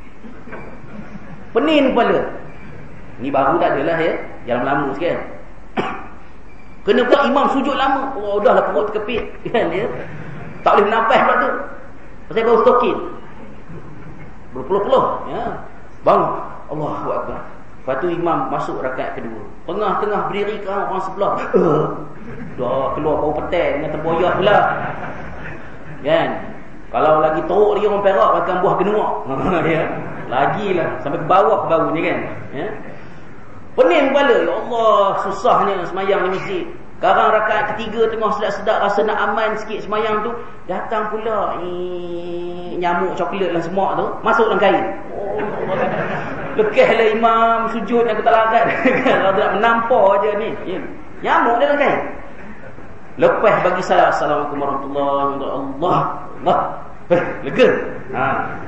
pening kepala. Ni baru tak adalah ya, yang lama sikit. Kena pula imam sujud lama. Oh, dah lah perut terkepit kan dia. Tak boleh bernafas pula tu. Pasal bau stokin. Berpuluh-puluh ya. Bangun, Allahu Akbar. Lepas tu imam masuk rakaat kedua. Tengah-tengah berdiri kan orang sebelah. Uh, dah keluar bau petai dengan tempoyak pula. Kan? Kalau lagi teruk dia orang Perak makan buah genuak. Ya. Lagilah sampai ke bawah ke bau ni kan. Ya. Pening kepala, ya Allah, susahnya semayang di masjid. Sekarang rakaat ketiga tengah sedap-sedap rasa nak aman sikit semayang tu, datang pula ee, nyamuk coklat dan semak tu masuk dalam kain. Oh, lekehlah imam sujud yang tak larat. Kalau nak menampar aja ni. Ya. Nyamuk dalam kain. Lepas bagi salam, Assalamualaikum warahmatullahi wabarakatuh. Allah, Allah. Eh, lega. Ha.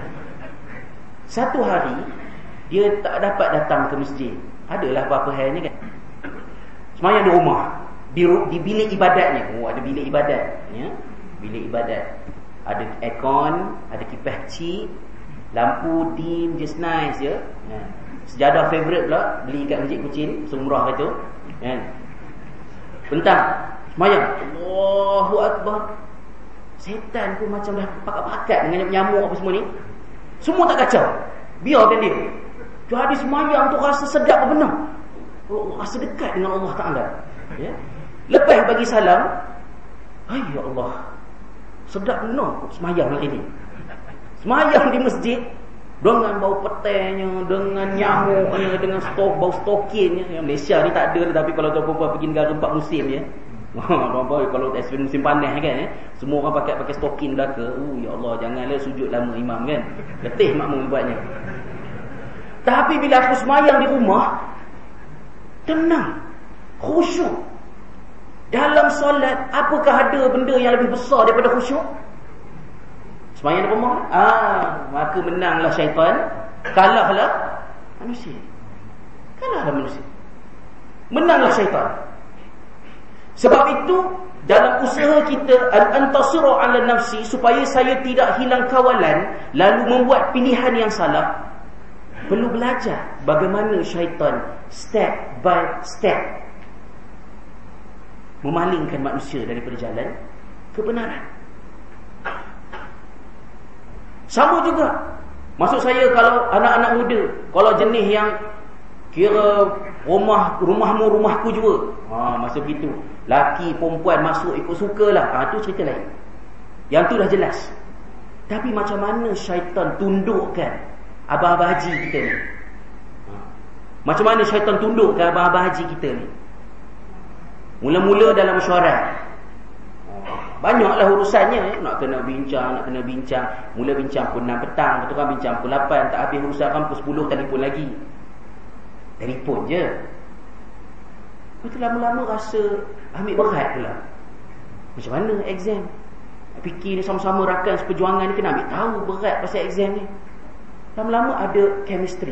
Satu hari dia tak dapat datang ke masjid. Adalah beberapa hari ni kan, semayang di rumah, di, di bilik ibadatnya. Oh, ada bilik ibadat ya? Bilik ibadat ada aircon, ada kipas kecil, lampu dim, just nice je ya. Sejadah favourite pula, beli kat masjid Kucing, semurah kata kan. Bentang semayang, Allahu Akbar. Setan pun macam dah pakat-pakat dengan nyamuk apa semua ni. Semua tak kacau, biarkan dia. Jadi semayang tu rasa sedap benar. Oh, rasa dekat dengan Allah Ta'ala ya? Lepas bagi salam, ay ya Allah, sedap benar semayang hari ni. Semayang di masjid dengan bau petainya, dengan nyamuknya, dengan stok, bau stokinnya. Yang Malaysia ni tak ada, tapi kalau tuan-tuan pergi negara empat musim ya. Tuan-tuan kalau musim panas kan ya, semua orang pakai pakai stokin belaka. Oh ya Allah, janganlah sujud lama imam kan. Letih makmum buatnya. Tapi bila aku semayang di rumah, tenang, khusyuk. Dalam solat, apakah ada benda yang lebih besar daripada khusyuk? Semayang di rumah, ah, maka menanglah syaitan, kalahlah manusia. Kalahlah manusia, menanglah syaitan. Sebab itu dalam usaha kita an-antasira 'ala nafsi, supaya saya tidak hilang kawalan lalu membuat pilihan yang salah, perlu belajar bagaimana syaitan step by step memalingkan manusia daripada jalan kebenaran. Sama juga, maksud saya kalau anak-anak muda, kalau jenis yang kira rumah rumahmu rumahku juga, ha, masa begitu laki perempuan masuk ikut sukalah, ha, tu cerita lain. Yang tu dah jelas. Tapi macam mana syaitan tundukkan abang-abang haji kita ni? Macam mana syaitan tunduk ke abang-abang haji kita ni? Mula-mula dalam mesyuarat, banyaklah urusannya, nak kena bincang, nak kena bincang. Mula bincang pukul enam petang, betul kan, bincang pukul lapan, tak habis urusan kan pukul sepuluh telefon lagi. Telefon je. Lepas tu lama-lama rasa ambil berat pula. Macam mana exam? Fikir ni sama-sama rakan seperjuangan ni, kena ambil tahu berat pasal exam ni. Lama-lama ada chemistry.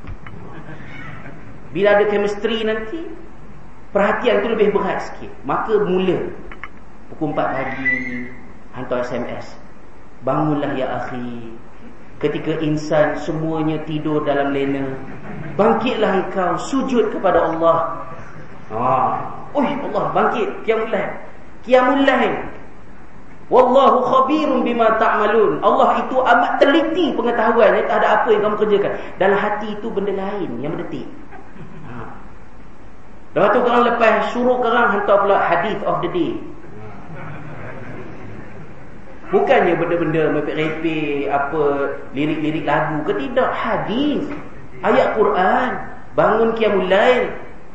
Bila ada chemistry nanti, perhatian tu lebih berat sikit. Maka mula pukul empat pagi, hantar S M S, bangunlah ya akhi, ketika insan semuanya tidur dalam lena, bangkitlah engkau sujud kepada Allah. Ah, oi Allah bangkit qiyamul lail. Qiyamul lail. Wallahu khabirun bima ta'malun. Allah itu amat teliti pengetahuan terhadap apa yang kamu kerjakan. Dalam hati itu benda lain yang mendetik. Ha. Lepas tu korang lepas suruh korang hantar pula hadith of the day. Bukannya benda-benda merepek-repek, apa lirik-lirik lagu ke, tidak. Hadis, ayat Quran, bangun qiyamul lail,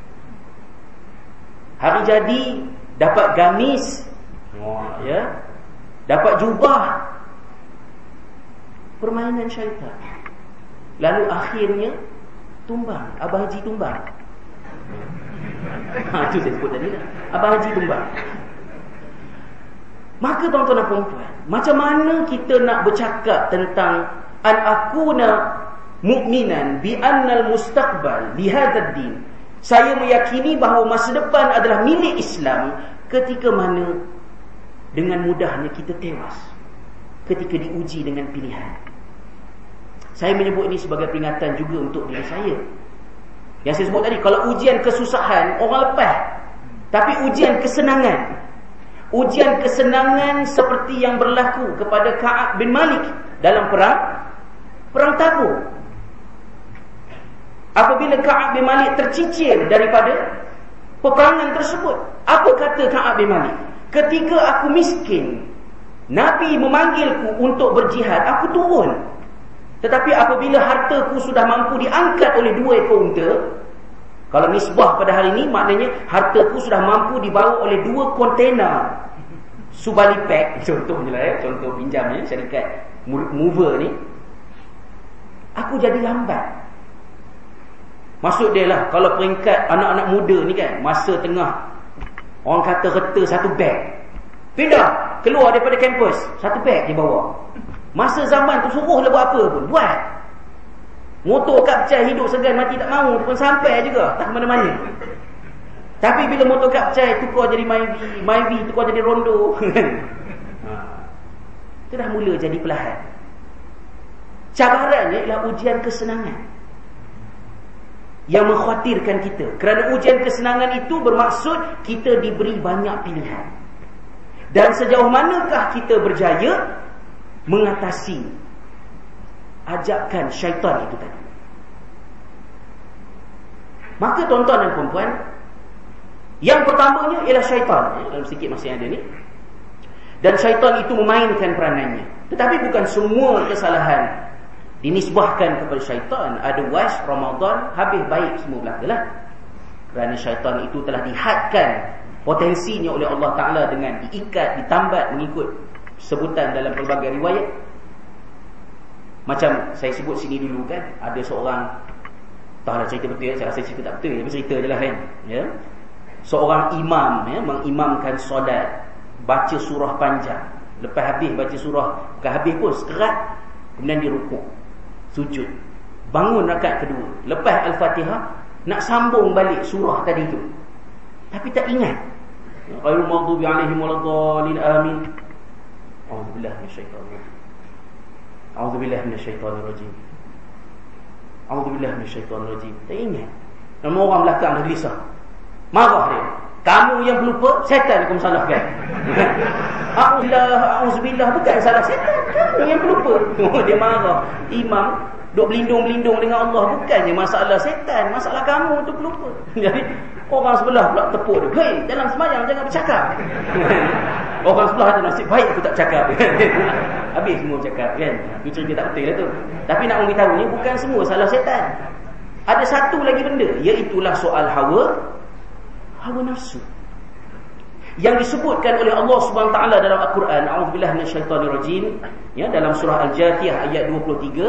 hari jadi dapat gamis, oh, ya, dapat jubah. Permainan syaitan. Lalu akhirnya tumbang, Abah Haji tumbang. Ha, itu saya sebut tadi lah, Abah Haji tumbang. Maka tuan-tuan dan puan-puan, macam mana kita nak bercakap tentang an akuna mu'minan bi annal mustaqbal li hadzal din. Saya meyakini bahawa masa depan adalah milik Islam, ketika mana dengan mudahnya kita tewas ketika diuji dengan pilihan. Saya menyebut ini sebagai peringatan juga untuk diri saya. Yang saya sebut tadi, kalau ujian kesusahan orang lepas, tapi ujian kesenangan, ujian kesenangan seperti yang berlaku kepada Ka'ab bin Malik dalam perang perang Tabuk. Apabila Ka'ab bin Malik tercicir daripada peperangan tersebut, apa kata Ka'ab bin Malik? Ketika aku miskin, Nabi memanggilku untuk berjihad, aku turun. Tetapi apabila hartaku sudah mampu diangkat oleh dua ekor unta, kalau nisbah pada hari ini, maknanya hartaku sudah mampu dibawa oleh dua kontena Subalipek, contohnya lah ya, contoh pinjam ni, syarikat mover ni, aku jadi lambat. Maksud dia lah, kalau peringkat anak-anak muda ni kan, masa tengah orang kata reta satu beg, pindah keluar daripada kampus, satu beg dia bawa. Masa zaman tu suruh lah buat apa pun buat. Motor kapcai hidup segan mati tak mahu pun sampai juga, tak mana-mana. Tapi bila motor kapcai tukar jadi Myvi, Myvi tukar jadi Rondo, ha, itu dah mula jadi perlahan. Cabarannya ialah ujian kesenangan yang mengkhawatirkan kita. Kerana ujian kesenangan itu bermaksud kita diberi banyak pilihan. Dan sejauh manakah kita berjaya mengatasi ajakan syaitan itu tadi. Maka tuan-tuan dan puan-puan, yang pertamanya ialah syaitan. Dalam sikit masa yang ada ni, dan syaitan itu memainkan peranannya. Tetapi bukan semua kesalahan dinisbahkan kepada syaitan. Otherwise Ramadan habis baik semua belaka lah. Kerana syaitan itu telah dihadkan potensinya oleh Allah Ta'ala dengan diikat, ditambat mengikut sebutan dalam pelbagai riwayat. Macam saya sebut sini dulu kan, ada seorang, taklah cerita betul ya, saya rasa cerita tak betul ya, cerita je lah kan ya? Seorang imam ya, mengimamkan solat, baca surah panjang. Lepas habis baca surah, bukan habis pun, sekerat, kemudian dia rukuk, sujud, bangun rakaat kedua, lepas Al-Fatihah nak sambung balik surah tadi tu, tapi tak ingat. Ghairil maghdubi alaihim waladdallin, amin. A'udzubillah minasyaitanir rajim. A'udzubillah minasyaitanir rajim. A'udzubillah minasyaitanir rajim. Tak ingat. Nama orang belakang dah gelisah, marah dia. Kamu yang pelupa, setan kamu salahkan. A'udzubillah, a'udzubillah, bukan salah setan, kamu yang pelupa. Oh, dia marah. Imam duk berlindung-berlindung dengan Allah, bukannya masalah setan, masalah kamu tu pelupa. Jadi orang sebelah pula tepuk dia, hei, dalam sembahyang jangan bercakap. Orang sebelah tu nasib baik aku tak cakap. Habis semua cakap kan. Itu cerita tak betul lah tu. Tapi nak memberitahunya, bukan semua salah setan. Ada satu lagi benda, iaitulah soal hawa hawa nafsu yang disebutkan oleh Allah Subhanahu Wa Taala dalam Al-Quran. A'udzubillah minasyaitanir rajim, ya, dalam surah Al-Jathiyah ayat dua puluh tiga.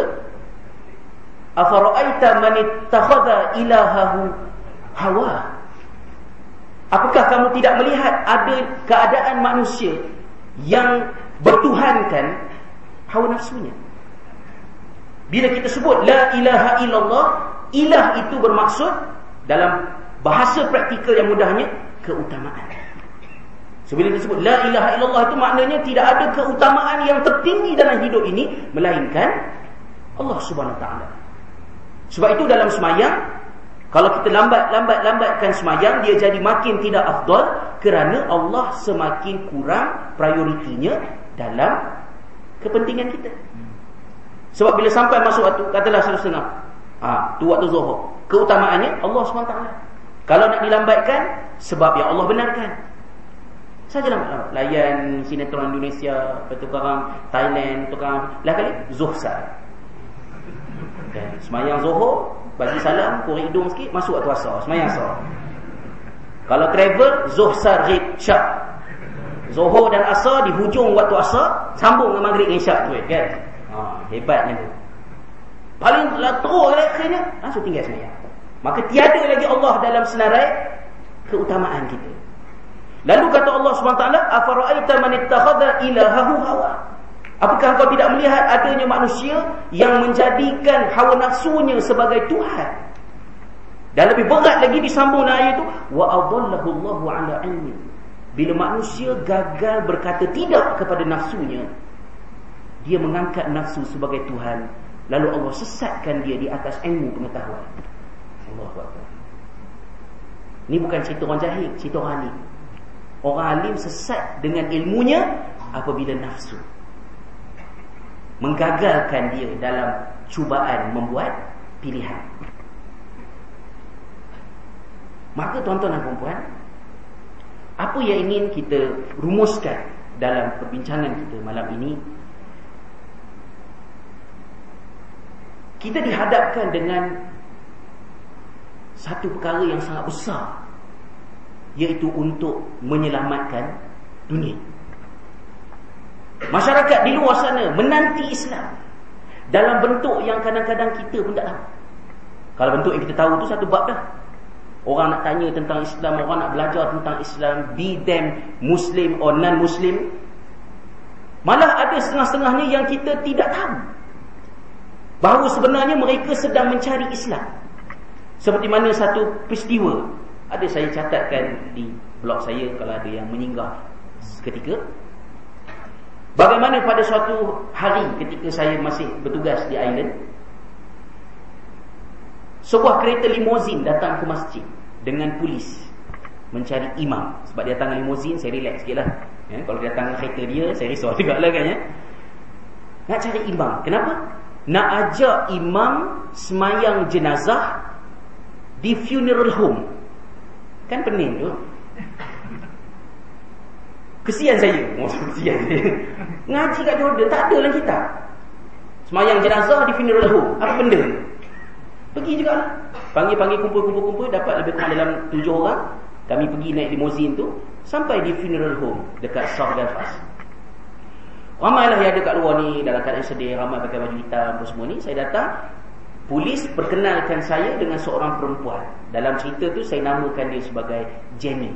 Afara'aita man ittakhadha ilahahu hawa. Apakah kamu tidak melihat ada keadaan manusia yang bertuhankan hawa nafsunya? Bila kita sebut la ilaha illallah, ilah itu bermaksud dalam bahasa praktikal yang mudahnya keutamaan. So bila disebut la ilaha illallah itu maknanya tidak ada keutamaan yang tertinggi dalam hidup ini melainkan Allah Subhanahu Wa Taala. Sebab itu dalam semayang, kalau kita lambat-lambat-lambatkan semayang, dia jadi makin tidak afdal kerana Allah semakin kurang prioritinya dalam kepentingan kita. Sebab bila sampai masuk waktu, katalah satu setengah, ha, tu waktu zuhur, keutamaannya Allah Subhanahu Wa Taala. Kalau nak dilambatkan, sebab yang Allah benarkan, saja lambat-lambat. Layan sinetron Indonesia, pertukaran Thailand, pertukaran lah kali zuhsar. Okay. Semayang zuhur, bagi salam, korek hidung sikit, masuk waktu asar, semayang asar. Kalau travel, zuhsar rid syak. Zuhur dan asar di hujung waktu asar, sambung dengan maghrib dan isyak tu kan. Ha, hebatnya tu. Paling lah teruk kali akhirnya, langsung tinggal semayang. Maka tiada lagi Allah dalam senarai keutamaan kita. Lalu kata Allah subhanahu wa taala, afara'aita man ittakhadha ilahahu hawa. Apakah kau tidak melihat adanya manusia yang menjadikan hawa nafsunya sebagai Tuhan? Dan lebih berat lagi disambung dengan ayat itu, wa adallahu Allahu ala ilmi. Bila manusia gagal berkata tidak kepada nafsunya, dia mengangkat nafsu sebagai Tuhan, lalu Allah sesatkan dia di atas ilmu pengetahuan. Allahu akbar. Ini bukan cerita orang jahil, cerita orang alim. Orang alim sesat dengan ilmunya apabila nafsu menggagalkan dia dalam cubaan membuat pilihan. Maka tuan-tuan dan puan-puan, apa yang ingin kita rumuskan dalam perbincangan kita malam ini, kita dihadapkan dengan satu perkara yang sangat besar, iaitu untuk menyelamatkan dunia. Masyarakat di luar sana menanti Islam dalam bentuk yang kadang-kadang kita pun tak tahu. Kalau bentuk yang kita tahu tu satu bab dah. Orang nak tanya tentang Islam, orang nak belajar tentang Islam, be them Muslim or non-Muslim. Malah ada setengah-setengahnya yang kita tidak tahu bahawa sebenarnya mereka sedang mencari Islam. Seperti mana satu peristiwa, ada saya catatkan di blog saya kalau ada yang menyinggah seketika. Bagaimana pada suatu hari ketika saya masih bertugas di Island, sebuah kereta limousin datang ke masjid dengan polis mencari imam. Sebab dia datang dengan limousin, saya relax sikit lah ya, kalau dia datang dengan kereta dia, saya risau juga lah kan ya. Nak cari imam. Kenapa? Nak ajak imam semayang jenazah di funeral home. Kan pening tu. Kesian saya. Oh, kesian saya. Ngaji kat Jordan tak ada dalam kitab. Semayang jenazah di funeral home. Apa benda? Pergi juga lah. Panggil-panggil kumpul-kumpul-kumpul, dapat lebih kurang dalam tujuh orang. Kami pergi naik limousine tu sampai di funeral home dekat South Belfast. Ramailah yang ada kat luar ni dalam keadaan sedih, ramai pakai baju hitam apa semua ni. Saya datang, polis perkenalkan saya dengan seorang perempuan. Dalam cerita tu saya namakan dia sebagai Jenny.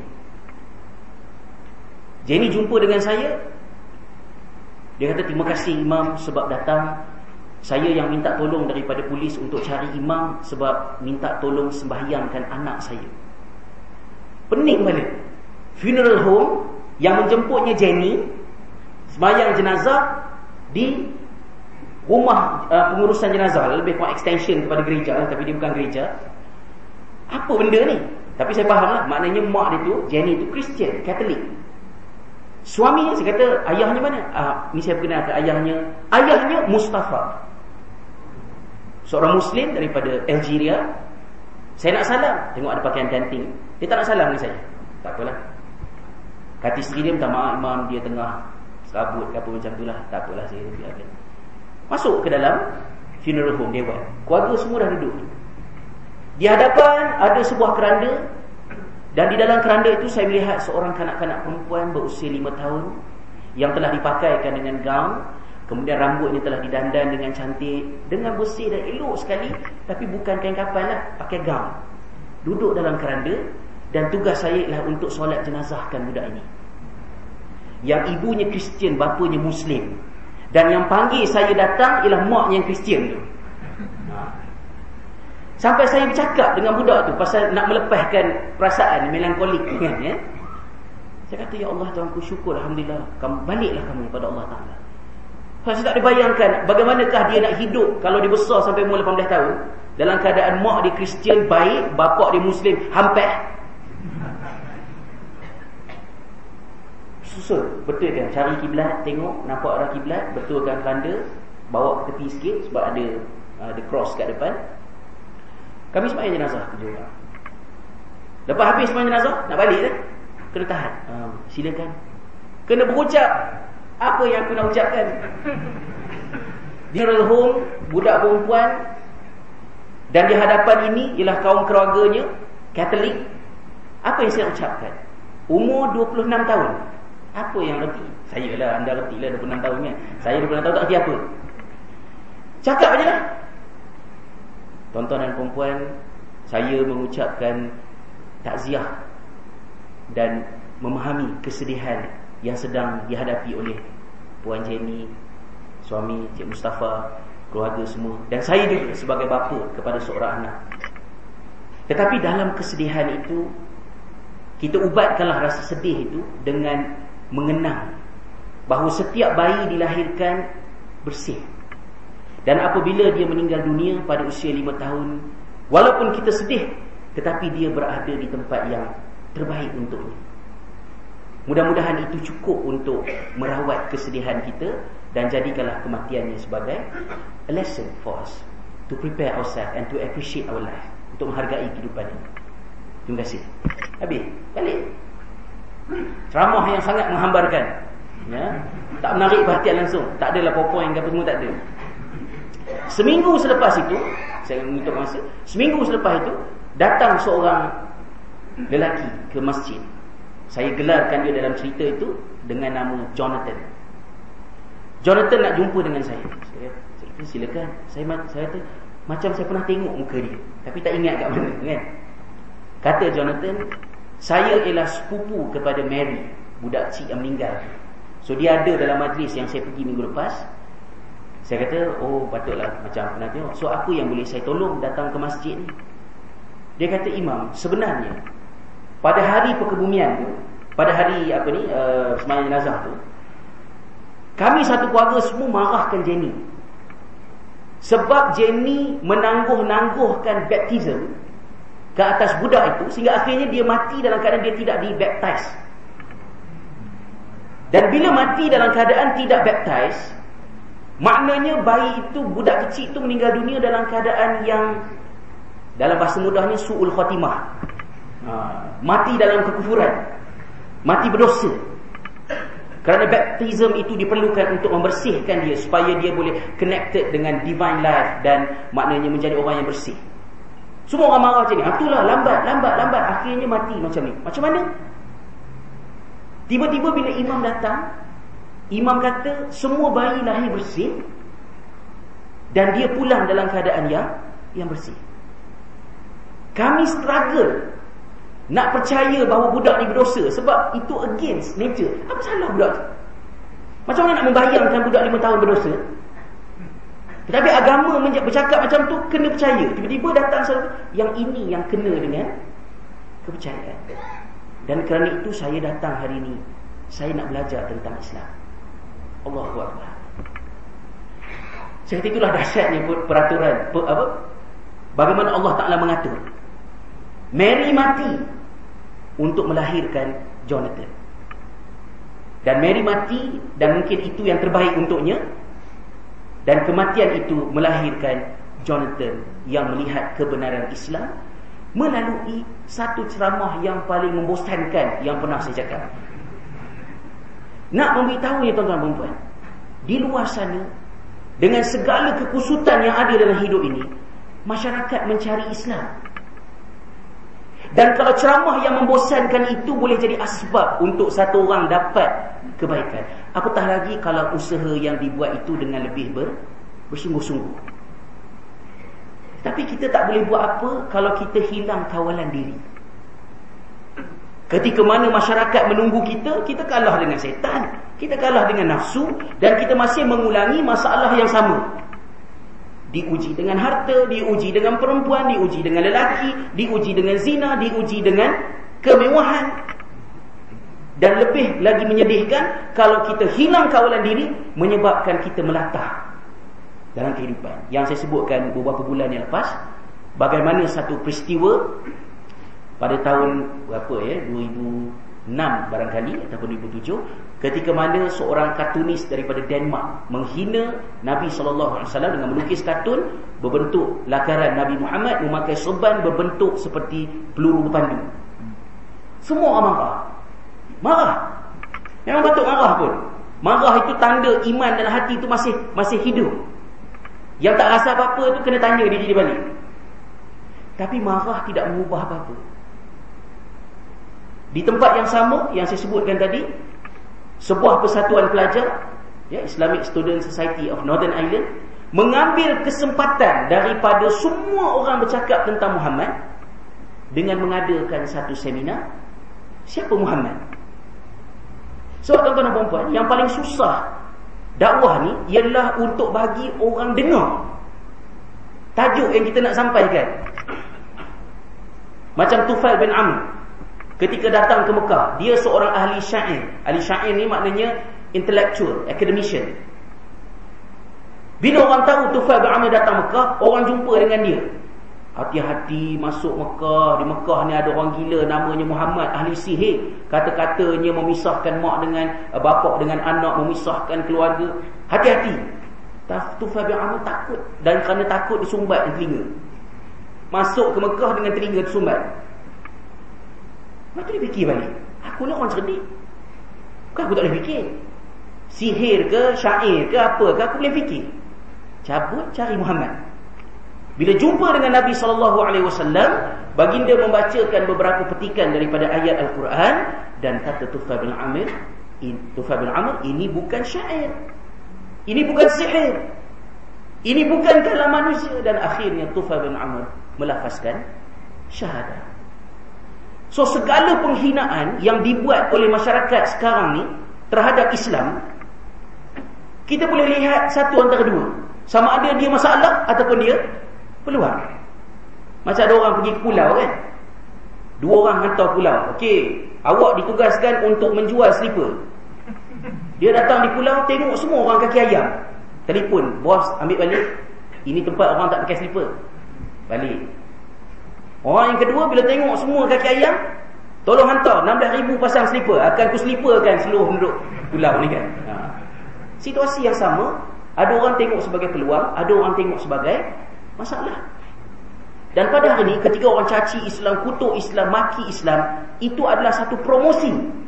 Jenny jumpa dengan saya. Dia kata, terima kasih imam sebab datang. Saya yang minta tolong daripada polis untuk cari imam sebab minta tolong sembahyangkan anak saya. Pening balik. Funeral home yang menjemputnya Jenny, sembahyang jenazah di rumah uh, pengurusan jenazah, lebih kurang extension kepada gereja lah, tapi dia bukan gereja. Apa benda ni? Tapi saya faham lah, maknanya mak dia tu, Jenny tu Christian, Katolik. Suaminya, saya kata, ayahnya mana? Ah, ni saya perkenalkan ayahnya. Ayahnya Mustafa, seorang Muslim daripada Algeria. Saya nak salam, tengok ada pakaian cantik. Dia tak nak salam dengan saya. Tak apalah. Kata isteri dia, minta maaf imam, dia tengah serabut ke apa macam tu lah. Tak apalah, saya biarkan. Masuk ke dalam funeral home dia buat. Keluarga semua dah duduk. Di hadapan ada sebuah keranda, dan di dalam keranda itu saya melihat seorang kanak-kanak perempuan berusia lima tahun yang telah dipakaikan dengan gaun, kemudian rambutnya telah didandan dengan cantik, dengan bersih dan elok sekali, tapi bukan kain kafan lah, pakai gaun. Duduk dalam keranda, dan tugas saya ialah untuk solat jenazahkan budak ini. Yang ibunya Kristian, bapanya Muslim. Dan yang panggil saya datang ialah mak yang Kristian tu. Sampai saya bercakap dengan budak tu pasal nak melepaskan perasaan melankolik kan ya. Saya kata, ya Allah Tuhanku, syukur, Alhamdulillah, kamu baliklah kamu kepada Allah Ta'ala. Saya tak dibayangkan bagaimanakah dia nak hidup kalau dia besar sampai umur lapan belas tahun dalam keadaan mak dia Kristian baik, bapak dia Muslim hampir. Susah, betulkan cari kiblat, tengok nampak arah kiblat, betulkan keranda, bawa ke tepi sikit sebab ada ada cross kat depan. Kami sembahyang jenazah kerja. Lepas habis sembahyang jenazah, nak balik dah. Kena tahan. Ha, silakan. Kena berucap apa yang aku nak ucapkan. Di home, budak perempuan, dan di hadapan ini ialah kaum keluarganya Katolik. Apa yang saya ucapkan? Umur dua puluh enam tahun. Apa yang reti? Saya lah, anda reti lah dua puluh enam tahun kan. Saya dua puluh enam tahun tak reti apa. Cakap je lah. Tuan-tuan dan perempuan, saya mengucapkan takziah dan memahami kesedihan yang sedang dihadapi oleh Puan Jenny, suami Cik Mustafa, keluarga semua, dan saya juga sebagai bapa kepada seorang anak. Tetapi dalam kesedihan itu, kita ubatkanlah rasa sedih itu dengan mengenang bahawa setiap bayi dilahirkan bersih, dan apabila dia meninggal dunia pada usia lima tahun, walaupun kita sedih, tetapi dia berada di tempat yang terbaik untuknya. Mudah-mudahan itu cukup untuk merawat kesedihan kita, dan jadikanlah kematiannya sebagai a lesson for us to prepare ourselves and to appreciate our life, untuk menghargai kehidupan ini. Terima kasih. Habis, balik. Ceramah yang sangat menghambarkan, ya, tak menarik perhatian langsung, tak adalah powerpoint apa semua, tak ada. Seminggu selepas itu, saya menutup masa, seminggu selepas itu datang seorang lelaki ke masjid. Saya gelarkan dia dalam cerita itu dengan nama Jonathan. Jonathan nak jumpa dengan saya. Saya kata, silakan. Saya saya kata, macam saya pernah tengok muka dia, tapi tak ingat kat mana kan. Kata Jonathan, saya ialah sepupu kepada Mary, budak cik yang meninggal. So dia ada dalam majlis yang saya pergi minggu lepas. Saya kata, oh patutlah macam pernah tengok. So apa yang boleh saya tolong datang ke masjid ni? Dia kata, Imam, sebenarnya pada hari perkebumian tu, pada hari apa ni, uh, sembahyang jenazah tu, kami satu keluarga semua marahkan Jenny. Sebab Jenny menangguh-nangguhkan baptism ke atas budak itu, sehingga akhirnya dia mati dalam keadaan dia tidak dibaptize. Dan bila mati dalam keadaan tidak baptize, maknanya bayi itu, budak kecil itu meninggal dunia dalam keadaan yang, dalam bahasa mudahnya, su'ul khatimah. Ha, mati dalam kekufuran, mati berdosa. Kerana baptism itu diperlukan untuk membersihkan dia, supaya dia boleh connected dengan divine life, dan maknanya menjadi orang yang bersih. Semua orang marah macam ni. Itulah, lambat, lambat, lambat, akhirnya mati macam ni. Macam mana? Tiba-tiba bila imam datang, imam kata semua bayi lahir bersih, dan dia pulang dalam keadaan yang yang bersih. Kami struggle nak percaya bahawa budak ni berdosa, sebab itu against nature. Apa salah budak tu? Macam mana nak membayangkan budak lima tahun berdosa? Tetapi agama bercakap macam tu, kena percaya. Tiba-tiba datang satu, yang ini yang kena dengan kepercayaan. Dan kerana itu saya datang hari ini. Saya nak belajar tentang Islam. Allahu Akbar. Saya kata, itulah dahsyatnya peraturan, apa, bagaimana Allah Ta'ala mengatur. Mary mati untuk melahirkan Jonathan, dan Mary mati, dan mungkin itu yang terbaik untuknya, dan kematian itu melahirkan Jonathan yang melihat kebenaran Islam melalui satu ceramah yang paling membosankan yang pernah saya cakap. Nak memberitahu ya tuan-tuan dan puan, di luar sana, dengan segala kekusutan yang ada dalam hidup ini, masyarakat mencari Islam. Dan kalau ceramah yang membosankan itu boleh jadi asbab untuk satu orang dapat kebaikan, apatah lagi kalau usaha yang dibuat itu dengan lebih ber, bersungguh-sungguh. Tapi kita tak boleh buat apa kalau kita hilang kawalan diri. Ketika mana masyarakat menunggu kita, kita kalah dengan setan, kita kalah dengan nafsu, dan kita masih mengulangi masalah yang sama. Diuji dengan harta, diuji dengan perempuan, diuji dengan lelaki, diuji dengan zina, diuji dengan kemewahan. Dan lebih lagi menyedihkan kalau kita hilang kawalan diri, menyebabkan kita melatah dalam kehidupan. Yang saya sebutkan beberapa bulan yang lepas, bagaimana satu peristiwa pada tahun berapa ya, dua ribu enam barangkali ataupun dua ribu tujuh, ketika mana seorang kartunis daripada Denmark menghina Nabi sallallahu alaihi wasallam dengan melukis kartun berbentuk lakaran Nabi Muhammad memakai serban berbentuk seperti peluru berpandu. Semua orang marah. Marah. Memang patut marah pun. Marah itu tanda iman dalam hati itu masih masih hidup. Yang tak rasa apa-apa tu kena tanya dia di balik. Tapi marah tidak mengubah apa-apa. Di tempat yang sama yang saya sebutkan tadi, sebuah persatuan pelajar, ya, Islamic Student Society of Northern Ireland, mengambil kesempatan daripada semua orang bercakap tentang Muhammad dengan mengadakan satu seminar. Siapa Muhammad? Sebab tuan-tuan dan puan-puan, yang paling susah dakwah ni ialah untuk bagi orang dengar tajuk yang kita nak sampaikan. Macam Tufail bin Amr ketika datang ke Mekah, dia seorang ahli syair. Ahli syair ni maknanya intellectual, academician. Bila orang tahu Tufail bin Amr datang Mekah, orang jumpa dengan dia. Hati-hati masuk Mekah. Di Mekah ni ada orang gila namanya Muhammad, ahli sihir. Kata-katanya memisahkan mak dengan bapak dengan anak, memisahkan keluarga. Hati-hati. Tufail bin Amr takut, dan kerana takut disumbat telinga. Masuk ke Mekah dengan telinga tersumbat. Lepas tu dia fikir balik, aku ni orang cerdik, bukan aku tak boleh fikir. Sihir ke, syair ke, apa ke, aku boleh fikir. Cabut cari Muhammad. Bila jumpa dengan Nabi sallallahu alaihi wasallam, baginda membacakan beberapa petikan daripada ayat Al-Quran, dan kata Tufail bin Amr, Tufail bin Amr, ini bukan syair, ini bukan sihir, ini bukan kalam manusia. Dan akhirnya Tufail bin Amr melafazkan syahadah. So segala penghinaan yang dibuat oleh masyarakat sekarang ni terhadap Islam, kita boleh lihat satu antara dua, sama ada dia masalah ataupun dia peluang. Macam ada orang pergi ke pulau kan, dua orang hantar pulau, okey, awak ditugaskan untuk menjual slipper. Dia datang di pulau, tengok semua orang kaki ayam, telefon, bos ambil balik, ini tempat orang tak pakai slipper, balik. Orang yang kedua bila tengok semua kaki ayam, tolong hantar enam belas ribu pasang slipper, akan ku slipperkan seluruh penduduk pulau ni kan. Ha. Situasi yang sama, ada orang tengok sebagai peluang, ada orang tengok sebagai masalah. Dan pada hari ini ketika orang caci Islam, kutuk Islam, maki Islam, itu adalah satu promosi.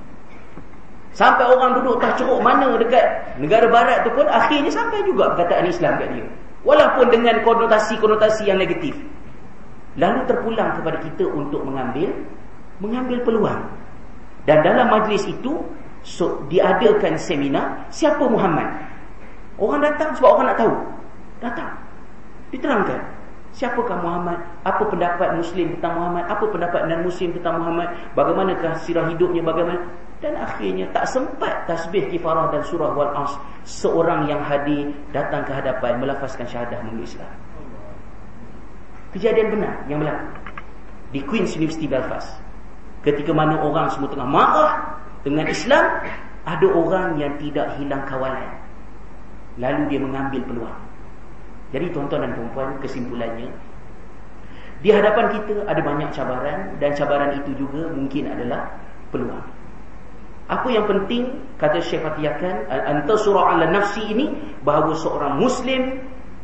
Sampai orang duduk tak ceruk mana dekat negara barat tu pun akhirnya sampai juga perkataan Islam kat dia, walaupun dengan konotasi-konotasi yang negatif. Lalu terpulang kepada kita untuk mengambil mengambil peluang. Dan dalam majlis itu so, diadakan seminar siapa Muhammad. Orang datang sebab orang nak tahu. Datang, diterangkan siapakah Muhammad, apa pendapat Muslim tentang Muhammad, apa pendapat non-Muslim tentang Muhammad, bagaimanakah sirah hidupnya, bagaimana. Dan akhirnya tak sempat tasbih kifarah dan surah Wal-Asr, seorang yang hadir datang ke hadapan melafazkan syahadah memeluk Islam. Kejadian benar yang berlaku di Queen's University Belfast. Ketika mana orang semua tengah marah dengan Islam, ada orang yang tidak hilang kawalan, lalu dia mengambil peluang. Jadi tuan-tuan dan puan-puan, kesimpulannya, di hadapan kita ada banyak cabaran, dan cabaran itu juga mungkin adalah peluang. Apa yang penting, kata Syekh Fatiyakan, antasura ala nafsi ini, bahawa seorang Muslim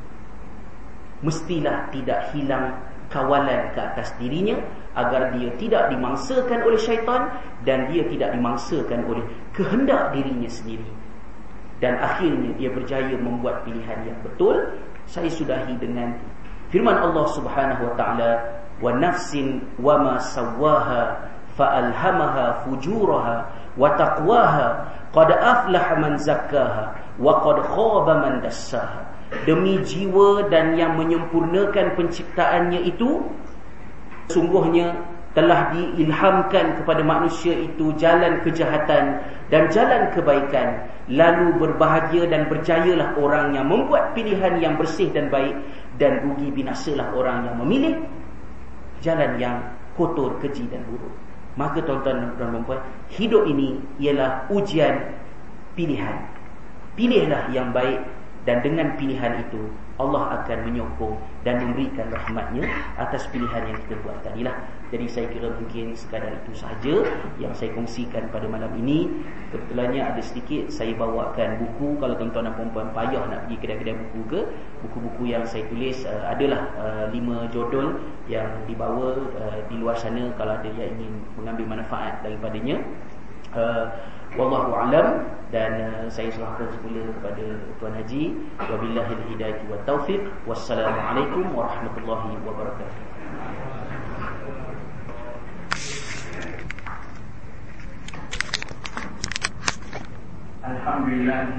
mestilah tidak hilang kawalan ke atas dirinya, agar dia tidak dimangsakan oleh syaitan, dan dia tidak dimangsakan oleh kehendak dirinya sendiri, dan akhirnya dia berjaya membuat pilihan yang betul. Saya sudahi dengan firman Allah Subhanahu wa taala, wa nafsin wa ma sawwaha fa alhamaha fujuraha wa taqwaha qad aflaha man zakkaha wa qad khaba man dassaha. Demi jiwa dan yang menyempurnakan penciptaannya itu, sungguhnya telah diilhamkan kepada manusia itu jalan kejahatan dan jalan kebaikan, lalu berbahagia dan berjayalah orang yang membuat pilihan yang bersih dan baik, dan rugi binasalah orang yang memilih jalan yang kotor, keji dan buruk. Maka tuan-tuan dan puan-puan, hidup ini ialah ujian pilihan. Pilihlah yang baik, dan dengan pilihan itu Allah akan menyokong dan memberikan rahmatnya atas pilihan yang kita buat tadilah. Jadi saya kira mungkin sekadar itu sahaja yang saya kongsikan pada malam ini. Kebetulannya ada sedikit saya bawakan buku. Kalau tuan-tuan dan puan-puan payah nak pergi kedai-kedai buku ke, buku-buku yang saya tulis uh, adalah uh, lima judul yang dibawa uh, di luar sana kalau ada yang ingin mengambil manfaat daripadanya. Uh, Wallahu a'lam. Dan uh, saya serahkan semula kepada Tuan Haji. Wabillahil hidayah wa taufiq. Wassalamualaikum warahmatullahi wabarakatuh. Alhamdulillah.